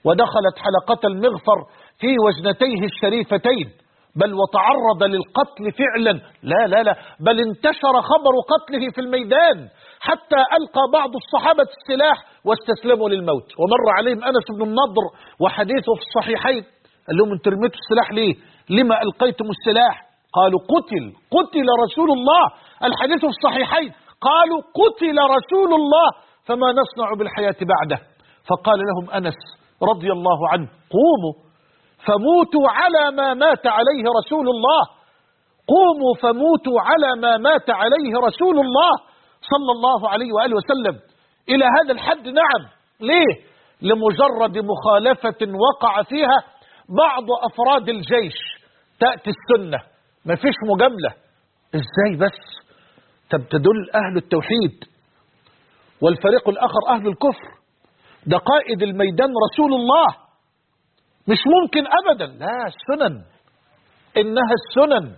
ودخلت حلقة المغفر في وجنتيه الشريفتين، بل وتعرض للقتل فعلا. لا لا لا، بل انتشر خبر قتله في الميدان حتى ألقى بعض الصحابة السلاح واستسلموا للموت. ومر عليهم أنس بن النضر وحديثه في الصحيحين، قال لهم انتم رميتوا السلاح ليه؟ لما ألقيتم السلاح؟ قالوا قتل رسول الله. الحديث في الصحيحين، قالوا قتل رسول الله فما نصنع بالحياة بعده. فقال لهم أنس رضي الله عنه قوموا فموتوا على ما مات عليه رسول الله، قوموا فموتوا على ما مات عليه رسول الله صلى الله عليه وآله وسلم. إلى هذا الحد. نعم. ليه؟ لمجرد مخالفة وقع فيها بعض أفراد الجيش. تأتي السنة، ما فيش مجاملة. إزاي بس؟ تدل أهل التوحيد والفريق الآخر أهل الكفر. ده قائد الميدان رسول الله، مش ممكن أبدا. لا، السنن، إنها السنن،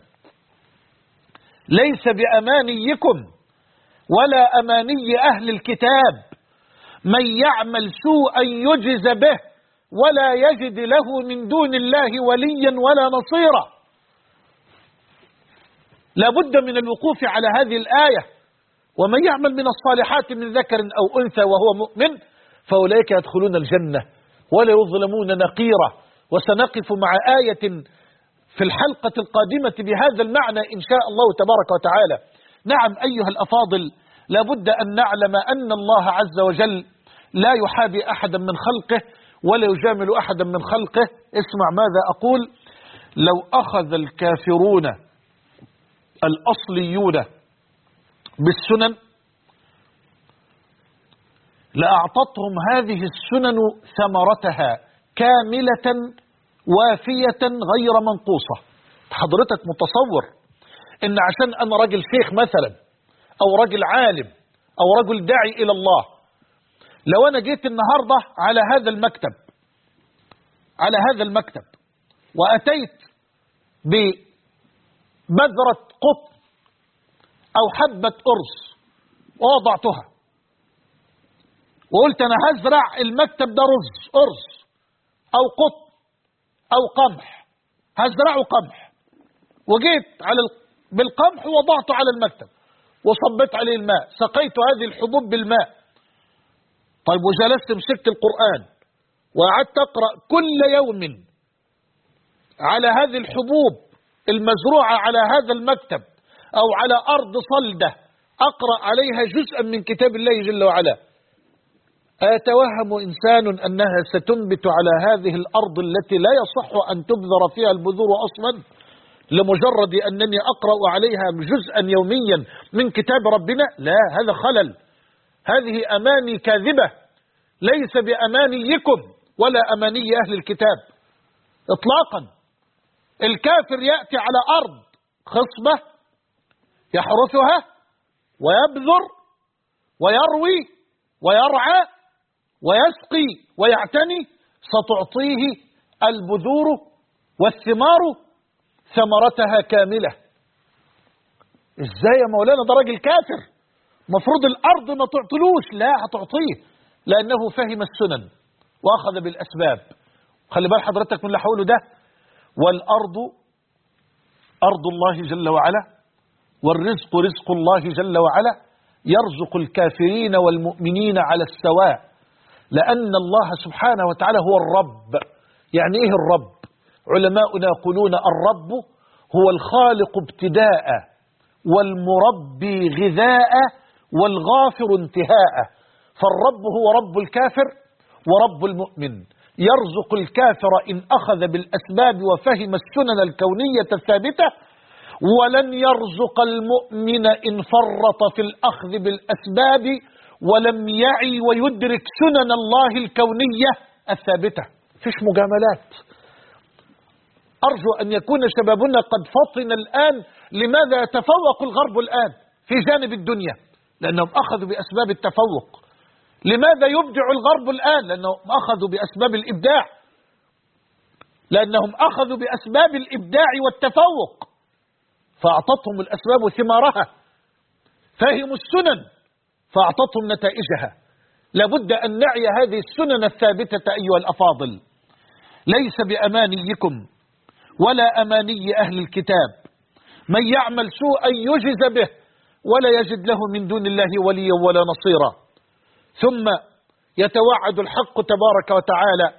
ليس بأمانيكم ولا أماني أهل الكتاب. من يعمل سوءا يجز به ولا يجد له من دون الله وليا ولا نصيرا. لابد من الوقوف على هذه الآية. ومن يعمل من الصالحات من ذكر أو أنثى وهو مؤمن فأولئك يدخلون الجنة ولا يظلمون نقيرا. وسنقف مع آية في الحلقة القادمة بهذا المعنى إن شاء الله تبارك وتعالى. نعم أيها الأفاضل، لابد أن نعلم أن الله عز وجل لا يحابي أحدا من خلقه ولا يجامل أحدا من خلقه. اسمع ماذا أقول. لو أخذ الكافرون الأصليون بالسنن لأعطتهم هذه السنن ثمرتها كاملة وافية غير منقوصة. حضرتك متصور إن عشان أنا راجل شيخ مثلا أو راجل عالم أو رجل داعي إلى الله، لو أنا جيت النهاردة على هذا المكتب وأتيت ببذرة قطن أو حبة أرز ووضعتها وقلت أنا هزرع المكتب ده أرز أو قطن أو قمح، هزرعه قمح، وجيت بالقمح ووضعته على المكتب وصبت عليه الماء، سقيت هذه الحبوب بالماء. طيب وجلست مسكت القرآن وقعدت أقرأ كل يوم على هذه الحبوب المزروعة على هذا المكتب أو على أرض صلدة، أقرأ عليها جزءا من كتاب الله جل وعلا، أيتوهم إنسان أنها ستنبت على هذه الأرض التي لا يصح أن تبذر فيها البذور أصلا لمجرد أنني أقرأ عليها جزءا يوميا من كتاب ربنا؟ لا، هذا خلل. هذه أماني كاذبة، ليس بأمانيكم ولا أماني أهل الكتاب إطلاقا. الكافر يأتي على أرض خصبة يحرثها ويبذر ويروي ويرعى ويسقي ويعتني، ستعطيه البذور والثمار ثمرتها كاملة. ازاي يا مولانا؟ ده راجل كافر، مفروض الأرض ما تعطلوش. لا، هتعطيه لأنه فهم السنن وأخذ بالأسباب. خلي بال حضرتك من اللي حوله ده. والأرض أرض الله جل وعلا، والرزق رزق الله جل وعلا، يرزق الكافرين والمؤمنين على السواء، لأن الله سبحانه وتعالى هو الرب. يعني إيه الرب؟ علماؤنا يقولون الرب هو الخالق ابتداء والمربي غذاء والغافر انتهاء. فالرب هو رب الكافر ورب المؤمن، يرزق الكافر إن أخذ بالأسباب وفهم السنن الكونية الثابتة، ولن يرزق المؤمن إن فرط في الأخذ بالأسباب ولم يعي ويدرك سنن الله الكونية الثابتة. فيش مجاملات. أرجو أن يكون شبابنا قد فطن الآن لماذا يتفوق الغرب الآن في جانب الدنيا، لأنهم أخذوا بأسباب التفوق. لماذا يبدع الغرب الآن؟ لأنهم أخذوا بأسباب الإبداع، لأنهم أخذوا بأسباب الإبداع والتفوق، فأعطتهم الأسباب ثمارها. فهموا السنن فأعطتهم نتائجها. لابد أن نعي هذه السنن الثابتة أيها الأفاضل. ليس بأمانيكم ولا أماني أهل الكتاب من يعمل سوءا يجز به ولا يجد له من دون الله وليا ولا نصيرا. ثم يتوعد الحق تبارك وتعالى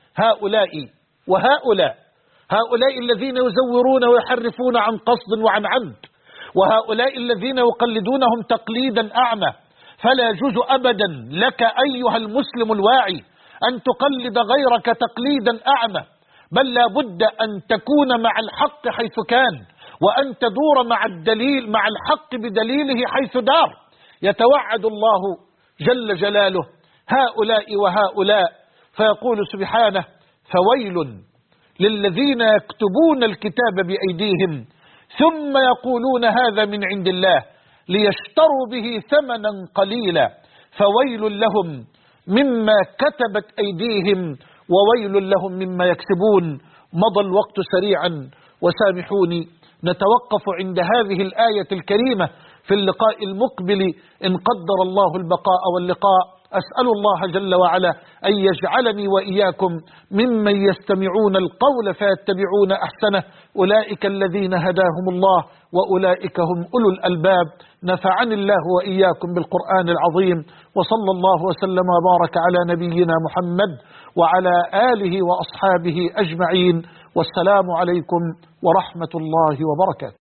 هؤلاء الذين يزورون ويحرفون عن قصد وعن عمد، وهؤلاء الذين يقلدونهم تقليدا أعمى. فلا يجوز أبدا لك أيها المسلم الواعي أن تقلد غيرك تقليدا أعمى، بل لا بد أن تكون مع الحق حيث كان، وأن تدور مع الحق بدليله حيث دار. يتوعد الله جل جلاله هؤلاء وهؤلاء فيقول سبحانه: فويل للذين يكتبون الكتاب بأيديهم ثم يقولون هذا من عند الله ليشتروا به ثمنا قليلا فويل لهم مما كتبت أيديهم وويل لهم مما يكسبون. مضى الوقت سريعا وسامحوني نتوقف عند هذه الآية الكريمة في اللقاء المقبل إن قدر الله البقاء واللقاء. أسأل الله جل وعلا أن يجعلني وإياكم ممن يستمعون القول فيتبعون أحسنه، أولئك الذين هداهم الله وأولئك هم أولو الألباب. نفعني الله وإياكم بالقرآن العظيم، وصلى الله وسلم وبارك على نبينا محمد وعلى آله وأصحابه أجمعين، والسلام عليكم ورحمة الله وبركاته.